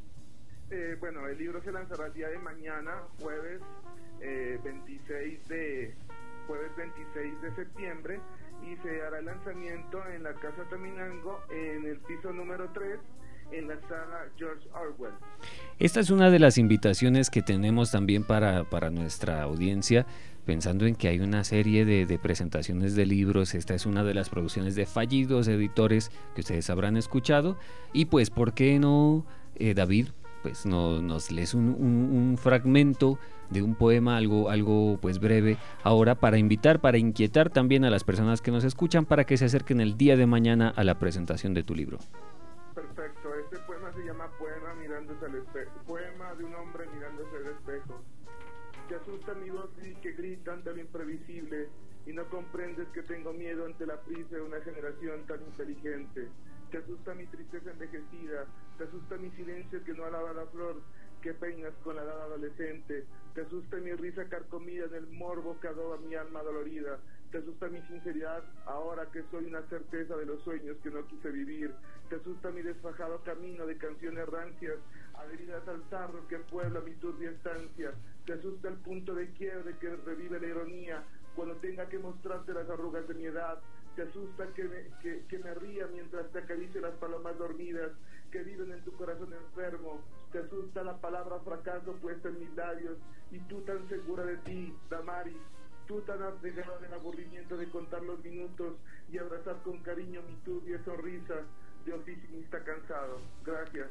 Eh, bueno, el libro se lanzará el día de mañana, jueves, eh, veintiséis de, jueves veintiséis de septiembre, y se hará el lanzamiento en la Casa Taminango, en el piso número tres, en la sala George Orwell. Esta es una de las invitaciones que tenemos también para, para nuestra audiencia, pensando en que hay una serie de, de presentaciones de libros. Esta es una de las producciones de Fallidos Editores que ustedes habrán escuchado, y pues ¿por qué no, eh, David? Pues no, nos lees un, un, un fragmento de un poema, algo, algo pues breve, ahora para invitar, para inquietar también a las personas que nos escuchan para que se acerquen el día de mañana a la presentación de tu libro. Perfecto, este poema se llama Poema mirándose al espejo, poema de un hombre mirándose al espejo. Te asusta mi voz que grita ante lo imprevisible y no comprendes que tengo miedo ante la prisa de una generación tan inteligente. Te asusta mi tristeza envejecida, te asusta mi silencio que no alaba la flor que peinas con la edad adolescente, te asusta mi risa carcomida en el morbo que adoba mi alma dolorida, te asusta mi sinceridad ahora que soy una certeza de los sueños que no quise vivir, te asusta mi desfajado camino de canciones rancias, adheridas al sarro que puebla mi turbia estancia, te asusta el punto de quiebre que revive la ironía cuando tenga que mostrarte las arrugas de mi edad, te asusta que me, que, que me ría mientras te acaricio las palomas dormidas que viven en tu corazón enfermo, te asusta la palabra fracaso puesta en mis labios y tú tan segura de ti, Damaris, tú tan abnegada del aburrimiento de contar los minutos y abrazar con cariño mi turbia sonrisa de oficinista cansado. Gracias.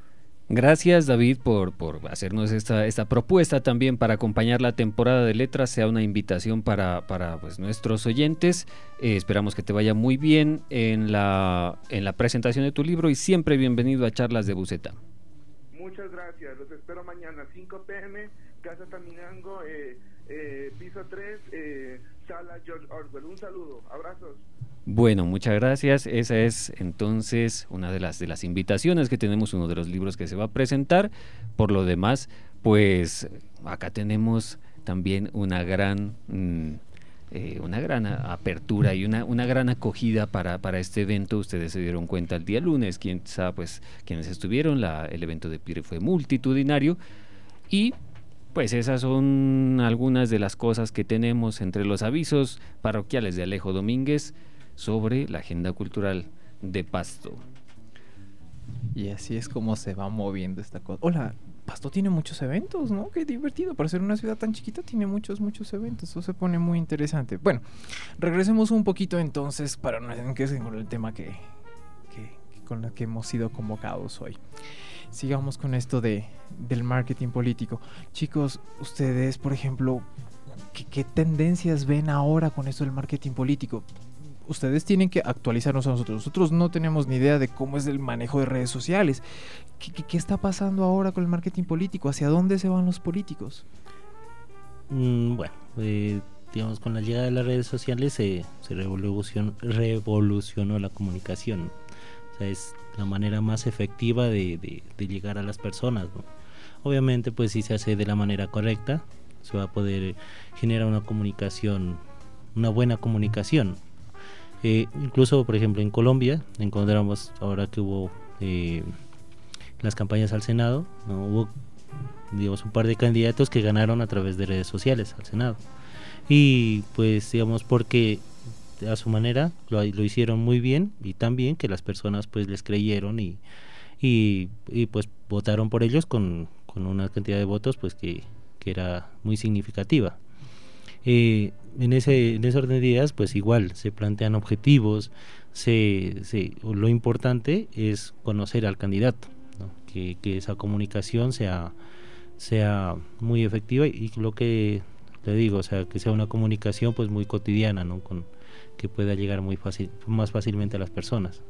Gracias, David, por, por hacernos esta, esta propuesta también para acompañar la temporada de letras. Sea una invitación para, para pues, nuestros oyentes. Eh, esperamos que te vaya muy bien en la, en la presentación de tu libro y siempre bienvenido a Charlas de Buceta. Muchas gracias, los espero mañana, cinco pe eme, Casa Taminango, eh, eh, piso tres, eh, sala George Orwell. Un saludo, abrazos. Bueno, muchas gracias. Esa es entonces una de las de las invitaciones que tenemos, uno de los libros que se va a presentar. Por lo demás, pues acá tenemos también una gran mmm, eh, una gran apertura y una, una gran acogida para, para este evento. Ustedes se dieron cuenta el día lunes, quien sabe, pues quienes estuvieron, la, el evento de Pire fue multitudinario y pues esas son algunas de las cosas que tenemos entre los avisos parroquiales de Alejo Domínguez sobre la agenda cultural de Pasto. Y así es como se va moviendo esta cosa. Hola, Pasto tiene muchos eventos, ¿no? Qué divertido, para ser una ciudad tan chiquita tiene muchos, muchos eventos. Eso se pone muy interesante. Bueno, regresemos un poquito entonces para no enquecer con el tema que, que, que con el que hemos sido convocados hoy. Sigamos con esto de, del marketing político. Chicos, ustedes, por ejemplo, ¿qué, qué tendencias ven ahora con esto del marketing político? Ustedes tienen que actualizarnos a nosotros. Nosotros no tenemos ni idea de cómo es el manejo de redes sociales. ¿Qué, qué, qué está pasando ahora con el marketing político? ¿Hacia dónde se van los políticos? Mm, bueno, eh, digamos, con la llegada de las redes sociales eh, se revolucion, revolucionó la comunicación. O sea, es la manera más efectiva de, de, de llegar a las personas, ¿no? Obviamente, pues si se hace de la manera correcta, se va a poder generar una comunicación, una buena comunicación. Eh, incluso, por ejemplo, en Colombia encontramos ahora que hubo eh, las campañas al Senado, ¿no? Hubo, digamos, un par de candidatos que ganaron a través de redes sociales al Senado, y pues digamos porque a su manera lo, lo hicieron muy bien y tan bien que las personas pues les creyeron y, y, y pues votaron por ellos con, con una cantidad de votos pues que, que era muy significativa. Eh, en ese en ese orden de ideas pues igual se plantean objetivos, se, se lo importante es conocer al candidato, ¿no? que, que esa comunicación sea sea muy efectiva y lo que te digo, o sea, que sea una comunicación pues muy cotidiana, ¿no? Con, que pueda llegar muy fácil, más fácilmente a las personas.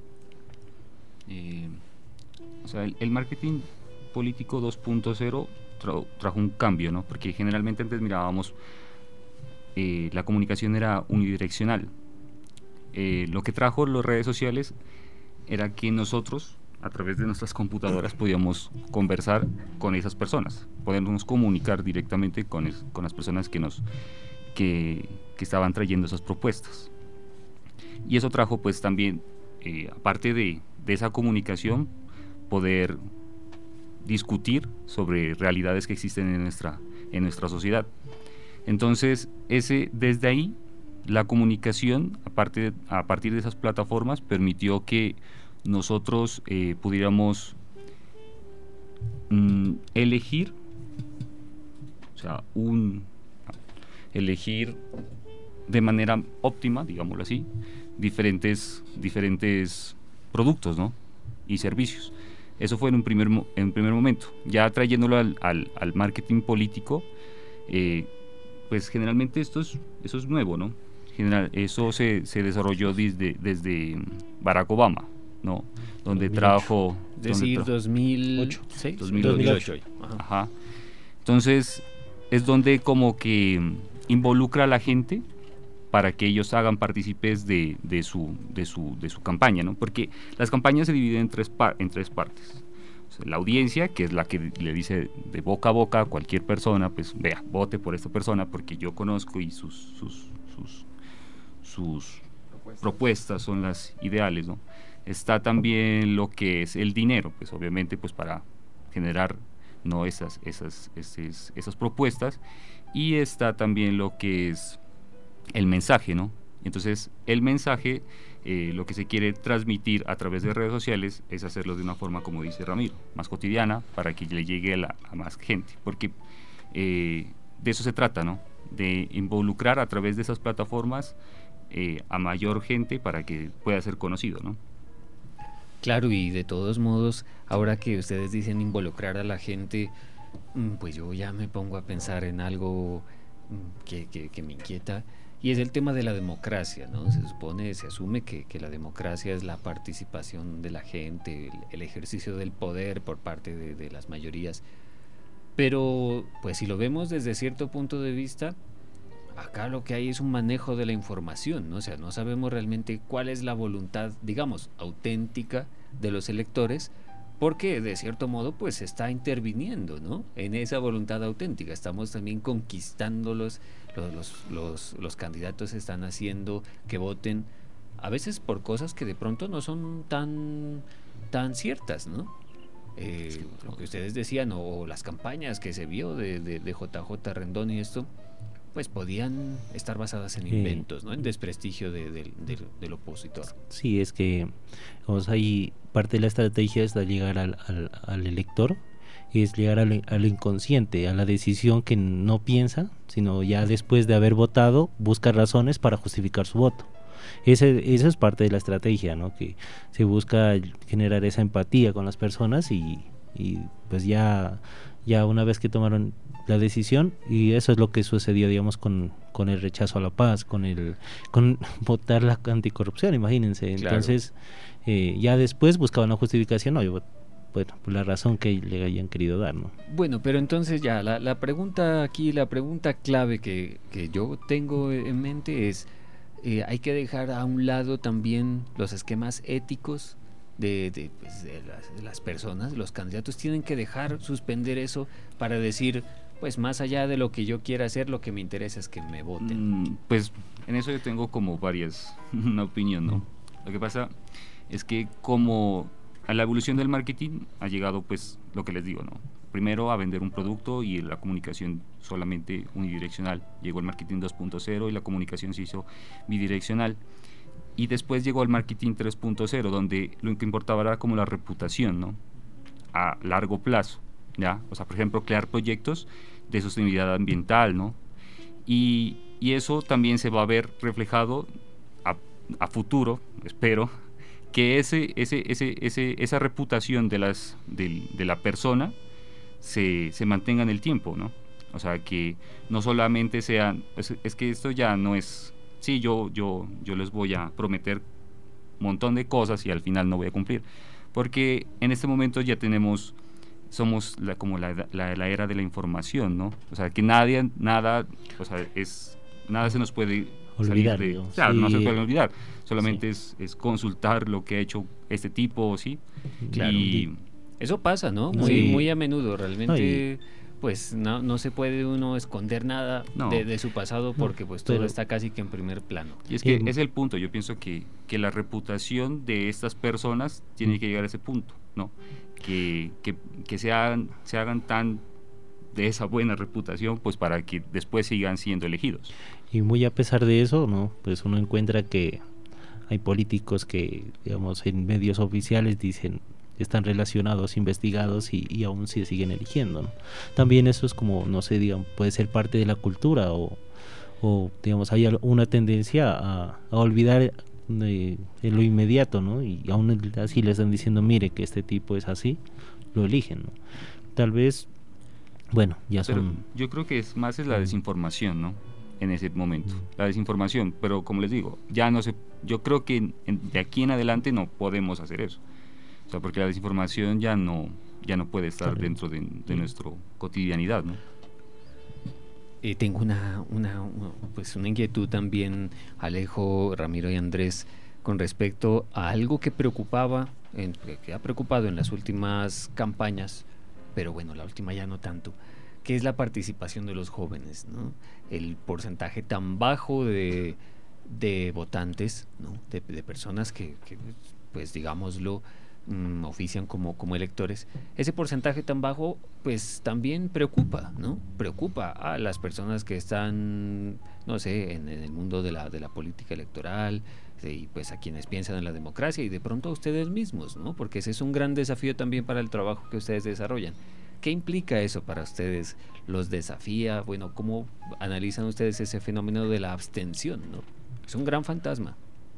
Eh, o sea, el, el marketing político dos punto cero tra trajo un cambio, ¿no? Porque generalmente antes mirábamos eh, la comunicación era unidireccional. Eh, lo que trajo las redes sociales era que nosotros, a través de nuestras computadoras, podíamos conversar con esas personas, podernos comunicar directamente con, es, con las personas que nos que, que estaban trayendo esas propuestas. Y eso trajo pues también, eh, aparte de, de esa comunicación, poder discutir sobre realidades que existen en nuestra, en nuestra sociedad. Entonces, ese, desde ahí, la comunicación, aparte, a partir de esas plataformas, permitió que nosotros eh, pudiéramos mm, elegir, o sea, un, elegir de manera óptima, digámoslo así, diferentes, diferentes productos, ¿no? Y servicios. Eso fue en un primer, en un primer momento. Ya trayéndolo al, al, al marketing político, eh, pues generalmente esto es, eso es nuevo, ¿no? General, eso se, se desarrolló desde, desde Barack Obama, ¿no? Donde trajo... Es decir, donde dos mil ocho. ¿Sí? dos mil ocho. Ajá. Ajá. Entonces, es donde como que involucra a la gente para que ellos hagan partícipes de, de, su, de, su, de su campaña, ¿no? Porque las campañas se dividen en tres, par, en tres partes. O sea, la audiencia, que es la que le dice de boca a boca a cualquier persona, pues vea, vote por esta persona porque yo conozco y sus, sus, sus, sus propuestas. propuestas son las ideales, ¿no? Está también lo que es el dinero, pues obviamente pues para generar, ¿no? esas, esas, esas, esas propuestas, y está también lo que es el mensaje, ¿no? Entonces el mensaje, eh, lo que se quiere transmitir a través de redes sociales es hacerlo de una forma, como dice Ramiro, más cotidiana, para que le llegue a, la, a más gente, porque eh, de eso se trata, ¿no? De involucrar a través de esas plataformas eh, a mayor gente para que pueda ser conocido, ¿no? Claro, y de todos modos, ahora que ustedes dicen involucrar a la gente, pues yo ya me pongo a pensar en algo que, que, que me inquieta, y es el tema de la democracia, ¿no? Se supone, se asume que, que la democracia es la participación de la gente, el, el ejercicio del poder por parte de, de las mayorías, pero pues si lo vemos desde cierto punto de vista, acá lo que hay es un manejo de la información, ¿no? O sea, no sabemos realmente cuál es la voluntad, digamos, auténtica de los electores, porque de cierto modo pues se está interviniendo, ¿no? En esa voluntad auténtica, estamos también conquistándolos, los, los, los, los candidatos están haciendo que voten, a veces por cosas que de pronto no son tan, tan ciertas, ¿no? Eh, lo que ustedes decían, o, o las campañas que se vio de, de, de J J Rendón y esto, pues podían estar basadas en inventos, ¿no? En desprestigio de, de, de, del opositor. Sí, es que vamos, ahí parte de la estrategia es llegar al, al, al elector, es llegar al, al inconsciente, a la decisión que no piensa, sino ya después de haber votado busca razones para justificar su voto. Ese, esa es parte de la estrategia, ¿no? Que se busca generar esa empatía con las personas y, y pues ya, ya una vez que tomaron la decisión, y eso es lo que sucedió, digamos, con, con el rechazo a la paz, con el con votar la anticorrupción, imagínense. Claro. Entonces eh, ya después buscaban una justificación, no, yo, bueno, por la razón que le hayan querido dar, ¿no? Bueno, pero entonces ya, la, la pregunta aquí, la pregunta clave que, que yo tengo en mente es, eh, hay que dejar a un lado también los esquemas éticos de, de, pues, de, las, de las personas, los candidatos tienen que dejar, suspender eso para decir, pues más allá de lo que yo quiera hacer, lo que me interesa es que me voten. Mm, pues en eso yo tengo como varias, una opinión, ¿no? Lo que pasa es que como a la evolución del marketing ha llegado pues lo que les digo, ¿no? Primero a vender un producto y la comunicación solamente unidireccional. Llegó el marketing dos punto cero y la comunicación se hizo bidireccional. Y después llegó el marketing tres punto cero, donde lo que importaba era como la reputación, ¿no? A largo plazo, ¿ya? O sea, por ejemplo, crear proyectos de sostenibilidad ambiental, ¿no? Y, y eso también se va a ver reflejado a, a futuro, espero, que ese, ese, ese, ese, esa reputación de, las, de, de la persona se, se mantenga en el tiempo, ¿no? O sea, que no solamente sean, es, es que esto ya no es, sí, yo, yo, yo les voy a prometer un montón de cosas y al final no voy a cumplir, porque en este momento ya tenemos, somos la, como la, la, la era de la información, ¿no? O sea, que nadie, nada, o sea, es, nada se nos puede olvidar, salir de, ¿no? Claro, Sí. no se puede olvidar, solamente Sí. es, es consultar lo que ha hecho este tipo, ¿sí? Claro. Y, Eso pasa, ¿no? Muy, Sí. muy a menudo, realmente, No, pues no, no se puede uno esconder nada No. de, de su pasado porque pues todo Pero- está casi que en primer plano. y es que Sí. es el punto, yo pienso que, que la reputación de estas personas tiene que llegar a ese punto, ¿no? Que, que, que se, hagan, se hagan tan de esa buena reputación, pues para que después sigan siendo elegidos. Y muy a pesar de eso, ¿no? Pues uno encuentra que hay políticos que, digamos, en medios oficiales dicen están relacionados, investigados y, y aún se siguen eligiendo, ¿no? También eso es como, no sé, digamos, puede ser parte de la cultura o, o digamos, hay al- una tendencia a, a olvidar de, de lo inmediato, ¿no? Y aún así le están diciendo, mire que este tipo es así, lo eligen, ¿no? Tal vez, bueno, ya Pero son... yo creo que es más es la Mm. desinformación, ¿no? En ese momento, Mm. la desinformación, pero como les digo, ya no se, yo creo que en- en- de aquí en adelante no podemos hacer eso, o sea, porque la desinformación ya no, ya no puede estar Claro. dentro de, de nuestra cotidianidad, ¿no? Eh, tengo una, una, una- pues una inquietud también, Alejo, Ramiro y Andrés, con respecto a algo que preocupaba, en- que ha preocupado en las últimas campañas, pero bueno, la última ya no tanto, que es la participación de los jóvenes, ¿no? El porcentaje tan bajo de, de votantes, ¿no? De, de personas que, que, pues digámoslo, mm, ofician como, como electores, ese porcentaje tan bajo pues también preocupa, ¿no? Preocupa a las personas que están, no sé, en, en el mundo de la, de la política electoral, eh, y pues a quienes piensan en la democracia y de pronto a ustedes mismos, ¿no? Porque ese es un gran desafío también para el trabajo que ustedes desarrollan. ¿Qué implica eso para ustedes? ¿Los desafía? Bueno, ¿cómo analizan ustedes ese fenómeno de la abstención, ¿no? Es un gran fantasma.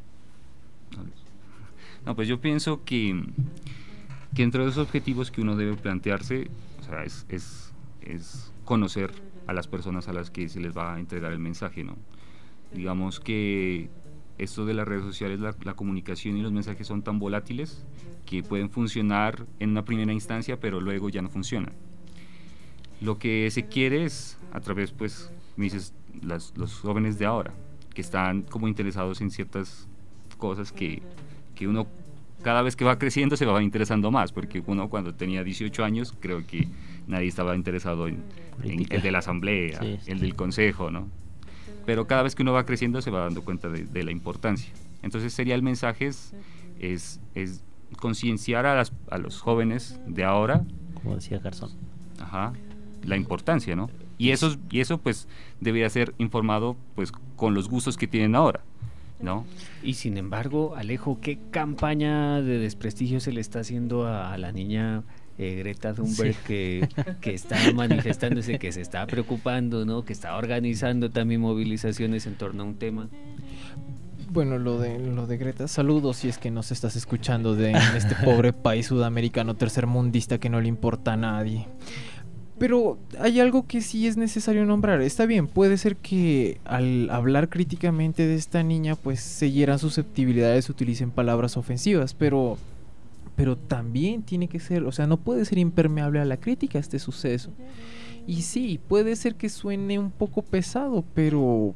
No, pues yo pienso que, que entre los objetivos que uno debe plantearse, o sea, es, es, es conocer a las personas a las que se les va a entregar el mensaje, ¿no? Digamos que esto de las redes sociales, la, la comunicación y los mensajes son tan volátiles que pueden funcionar en una primera instancia, pero luego ya no funcionan. Lo que se quiere es, a través, pues, me dices, las, los jóvenes de ahora, que están como interesados en ciertas cosas que, que uno cada vez que va creciendo se va interesando más, porque uno cuando tenía dieciocho años creo que nadie estaba interesado en, en el de la asamblea, Sí, sí. el del consejo, ¿no? Pero cada vez que uno va creciendo se va dando cuenta de, de la importancia. Entonces sería el mensaje es, es, es concienciar a, las- a los jóvenes de ahora, Como decía Garzón. ajá, la importancia, ¿no? Y eso, y eso pues debería ser informado pues con los gustos que tienen ahora, ¿no? Y sin embargo, Alejo, ¿qué campaña de desprestigio se le está haciendo a, a la niña eh, Greta Thunberg Sí. que, que está manifestándose, que se está preocupando, ¿no? Que está organizando también movilizaciones en torno a un tema? Bueno, lo de, lo de Greta, saludos si es que nos estás escuchando de en este pobre país sudamericano tercermundista que no le importa a nadie. Pero hay algo que sí es necesario nombrar. Está bien, puede ser que al hablar críticamente de esta niña, pues se hieran susceptibilidades, utilicen palabras ofensivas, pero, pero también tiene que ser, o sea, no puede ser impermeable a la crítica este suceso. Y sí, puede ser que suene un poco pesado, pero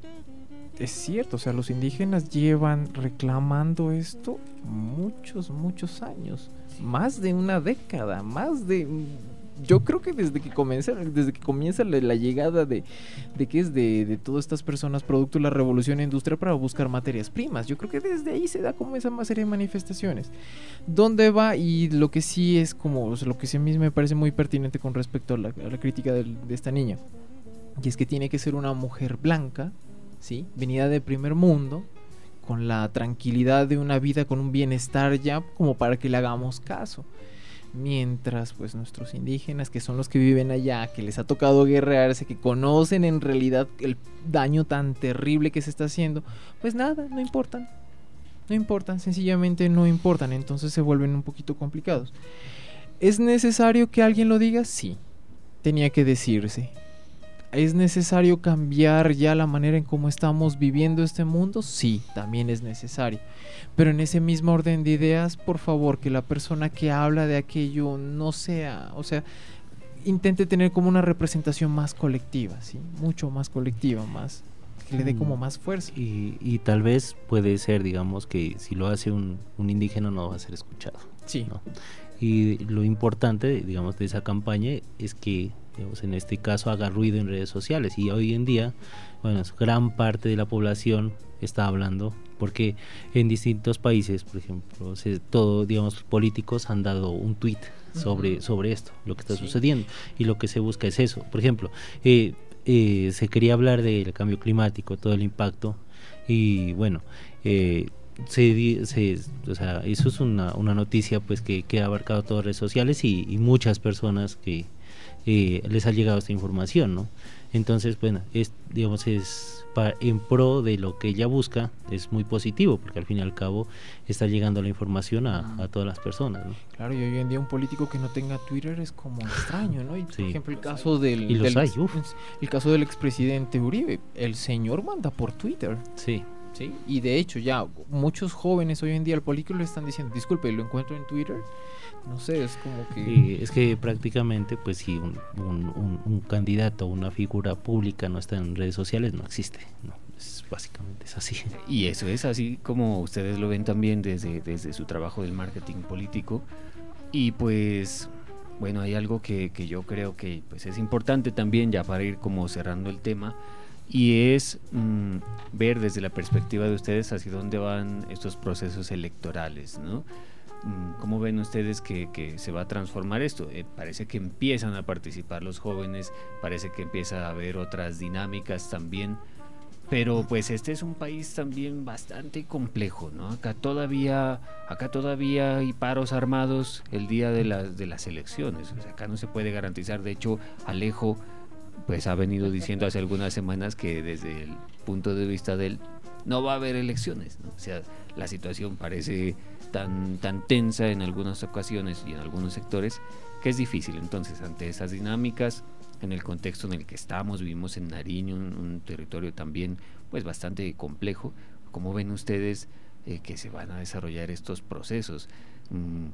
es cierto, o sea, los indígenas llevan reclamando esto muchos, muchos años, más de una década, más de... Yo creo que desde que comienza, desde que comienza la, la llegada de, de que es de, de todas estas personas producto de la revolución industrial para buscar materias primas, yo creo que desde ahí se da como esa serie de manifestaciones. ¿Dónde va? Y lo que sí es como, o sea, lo que sí a mí me parece muy pertinente con respecto a la, a la crítica del- de esta niña, y es que tiene que ser una mujer blanca, ¿sí? Venida de primer mundo, con la tranquilidad de una vida, con un bienestar ya, como para que le hagamos caso. Mientras pues nuestros indígenas, que son los que viven allá, que les ha tocado guerrearse, que conocen en realidad el daño tan terrible que se está haciendo, pues nada, no importan. No importan, sencillamente no importan, entonces se vuelven un poquito complicados. ¿Es necesario que alguien lo diga? Sí. tenía que decirse. ¿Es necesario cambiar ya la manera en cómo estamos viviendo este mundo? Sí, también es necesario. Pero en ese mismo orden de ideas, por favor, que la persona que habla de aquello no sea, o sea, intente tener como una representación más colectiva, ¿sí? Mucho más colectiva, más, que le dé como más fuerza. Y, y tal vez puede ser, digamos, que si lo hace un, un indígena no va a ser escuchado. Sí. ¿no? Y lo importante, digamos, de esa campaña es que, digamos, en este caso haga ruido en redes sociales, y hoy en día, bueno, gran parte de la población está hablando, porque en distintos países, por ejemplo, se, todo, digamos, políticos han dado un tweet sobre, uh-huh. sobre esto, lo que está sí. sucediendo, y lo que se busca es eso. Por ejemplo, eh, eh, se quería hablar del cambio climático, todo el impacto, y bueno, eh, Se, se, o sea, eso es una, una noticia pues que, que ha abarcado todas las redes sociales y, y muchas personas que eh, les ha llegado esta información, ¿no? Entonces, bueno, es, digamos, es para, en pro de lo que ella busca, es muy positivo, porque al fin y al cabo está llegando la información a, a todas las personas, ¿no? Claro, y hoy en día un político que no tenga Twitter es como extraño, ¿no? Y por sí. ejemplo el caso del, y los del hay, el caso del expresidente Uribe, el señor manda por Twitter. Sí. ¿Sí? Y de hecho ya muchos jóvenes hoy en día al político le están diciendo, disculpe, lo encuentro en Twitter, no sé, es como que... Sí, es que prácticamente pues si un, un, un, un candidato o una figura pública no está en redes sociales, no existe, ¿no? Es, básicamente es así. Y eso es así como ustedes lo ven también desde, desde su trabajo del marketing político. Y pues bueno, hay algo que, que yo creo que pues es importante también, ya para ir como cerrando el tema, y es mmm, ver desde la perspectiva de ustedes hacia dónde van estos procesos electorales, ¿no? Mm, ¿Cómo ven ustedes que, que se va a transformar esto? Eh, parece que empiezan a participar los jóvenes, parece que empieza a haber otras dinámicas también, pero pues este es un país también bastante complejo, ¿no? Acá todavía, acá todavía hay paros armados el día de las, de las elecciones, o sea, acá no se puede garantizar. De hecho, Alejo pues ha venido diciendo hace algunas semanas que desde el punto de vista de él no va a haber elecciones, ¿no? O sea, la situación parece tan, tan tensa en algunas ocasiones y en algunos sectores que es difícil. Entonces, ante esas dinámicas, en el contexto en el que estamos, vivimos en Nariño, un, un territorio también pues bastante complejo, ¿cómo ven ustedes eh, que se van a desarrollar estos procesos? Mm,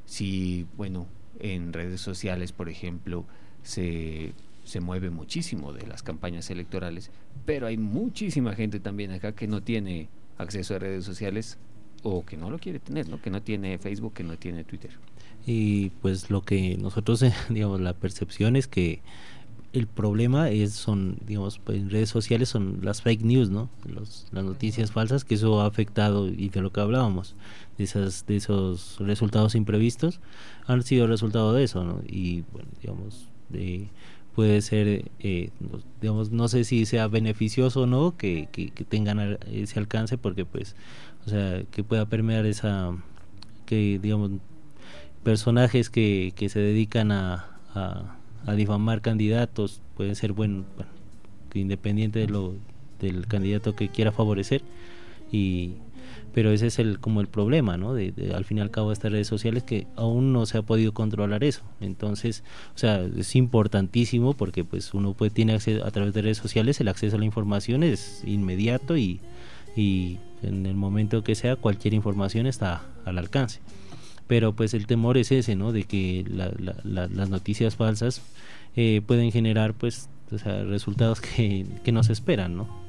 si, bueno, en redes sociales, por ejemplo, se... se mueve muchísimo de las campañas electorales, pero hay muchísima gente también acá que no tiene acceso a redes sociales o que no lo quiere tener, ¿no? Que no tiene Facebook, que no tiene Twitter. Y pues lo que nosotros, digamos, la percepción es que el problema es, son, digamos, en redes sociales son las fake news, ¿no? Los, las noticias falsas, que eso ha afectado, y de lo que hablábamos, de esas, de esos resultados imprevistos, han sido resultado de eso, ¿no? Y bueno, digamos, de puede ser, eh, digamos, no sé si sea beneficioso o no que, que, que tengan ese alcance, porque pues, o sea, que pueda permear esa, que digamos, personajes que, que se dedican a, a, a difamar candidatos, pueden ser buen, bueno, que independiente de lo del candidato que quiera favorecer, y pero ese es el como el problema, ¿no? De, de, al fin y al cabo, estas redes sociales, que aún no se ha podido controlar eso. Entonces, o sea, es importantísimo porque pues uno puede tiene acceso a través de redes sociales, el acceso a la información es inmediato y, y en el momento que sea cualquier información está al alcance. Pero pues el temor es ese, ¿no? De que la, la, la, las noticias falsas eh, pueden generar pues, o sea, resultados que, que no se esperan, ¿no?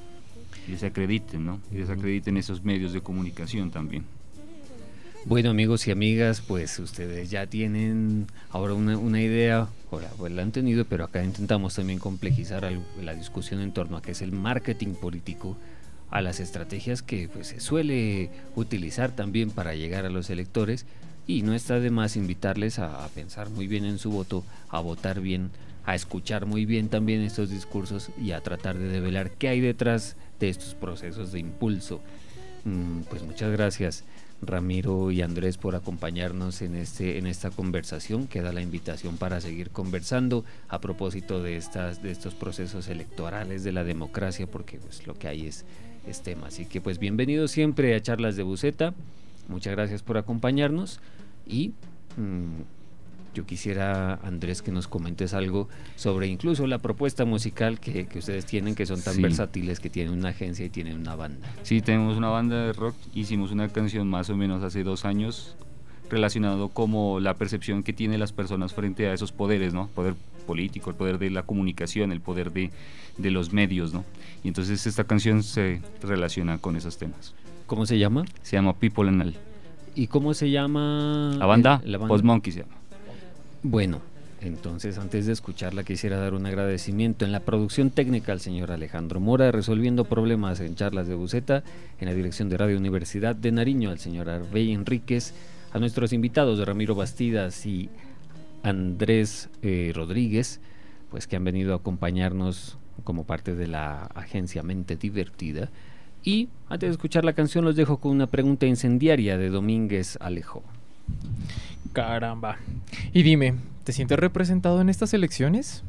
Y desacrediten, ¿no? Y desacrediten esos medios de comunicación también. Bueno, amigos y amigas, pues ustedes ya tienen ahora una, una idea, ahora pues la han tenido, pero acá intentamos también complejizar algo, la discusión en torno a qué es el marketing político, a las estrategias que pues se suele utilizar también para llegar a los electores, y no está de más invitarles a, a pensar muy bien en su voto, a votar bien, a escuchar muy bien también estos discursos y a tratar de develar qué hay detrás de estos procesos de impulso. Mm, pues muchas gracias, Ramiro y Andrés, por acompañarnos en este en esta conversación. Queda la invitación para seguir conversando a propósito de estas de estos procesos electorales de la democracia, porque pues lo que hay es, es tema. Así que pues bienvenidos siempre a Charlas de Buceta. Muchas gracias por acompañarnos y mmm, yo quisiera, Andrés, que nos comentes algo sobre incluso la propuesta musical que, que ustedes tienen, que son tan Sí. versátiles, que tienen una agencia y tienen una banda. Sí, tenemos una banda de rock, hicimos una canción más o menos hace dos años relacionado como la percepción que tienen las personas frente a esos poderes, ¿no? Poder político, el poder de la comunicación, el poder de, de los medios, ¿no? Y entonces esta canción se relaciona con esos temas. ¿Cómo se llama? Se llama People and All. ¿Y cómo se llama? La banda, el- la banda? Post Monkey se llama. Bueno, entonces antes de escucharla quisiera dar un agradecimiento en la producción técnica al señor Alejandro Mora, resolviendo problemas en charlas de buceta, en la dirección de Radio Universidad de Nariño al señor Arbey Enríquez, a nuestros invitados Ramiro Bastidas y Andrés eh, Rodríguez, pues que han venido a acompañarnos como parte de la agencia Mente Divertida. Y antes de escuchar la canción los dejo con una pregunta incendiaria de Domínguez Alejo. Caramba. Y dime, ¿te sientes representado en estas elecciones?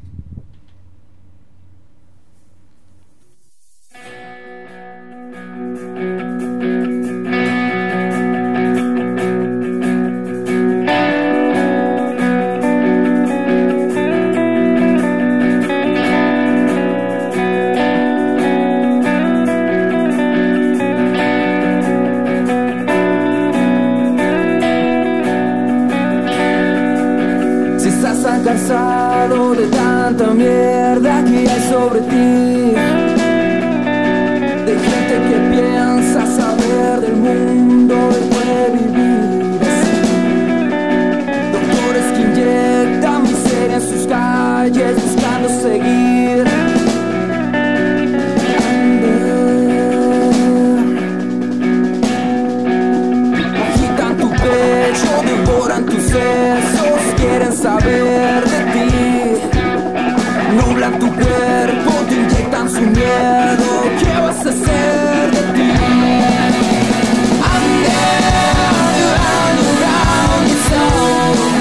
Si estás tan cansado de tanta mierda que hay sobre ti, de gente que piensa saber del mundo y puede vivir así, doctores que inyectan miseria en sus calles buscando seguir agitan tu pecho, devoran tus sesos, quieren saber de ti, nublan tu cuerpo, te inyectan su miedo, ¿qué vas a hacer de ti? I'm down, around, around the zone.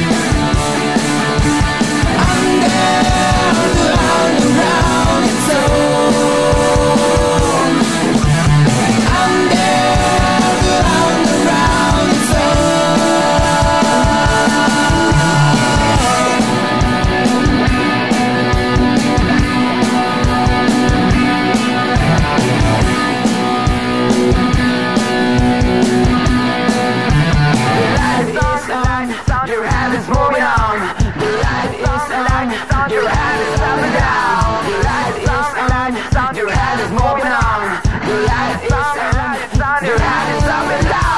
I'm down, around, around the zone. I'm down, around, around the Your hand is moving on. The light is on. Your hand is up and down. The light is on. Your hand is moving on. The light is on. Your hand is up and down.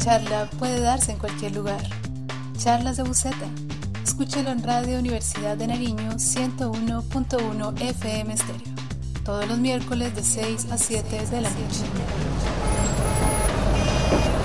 charla puede darse en cualquier lugar. Charlas de Buceta. Escúchelo en Radio Universidad de Nariño ciento uno punto uno F M Estéreo. Todos los miércoles de seis a siete de la noche.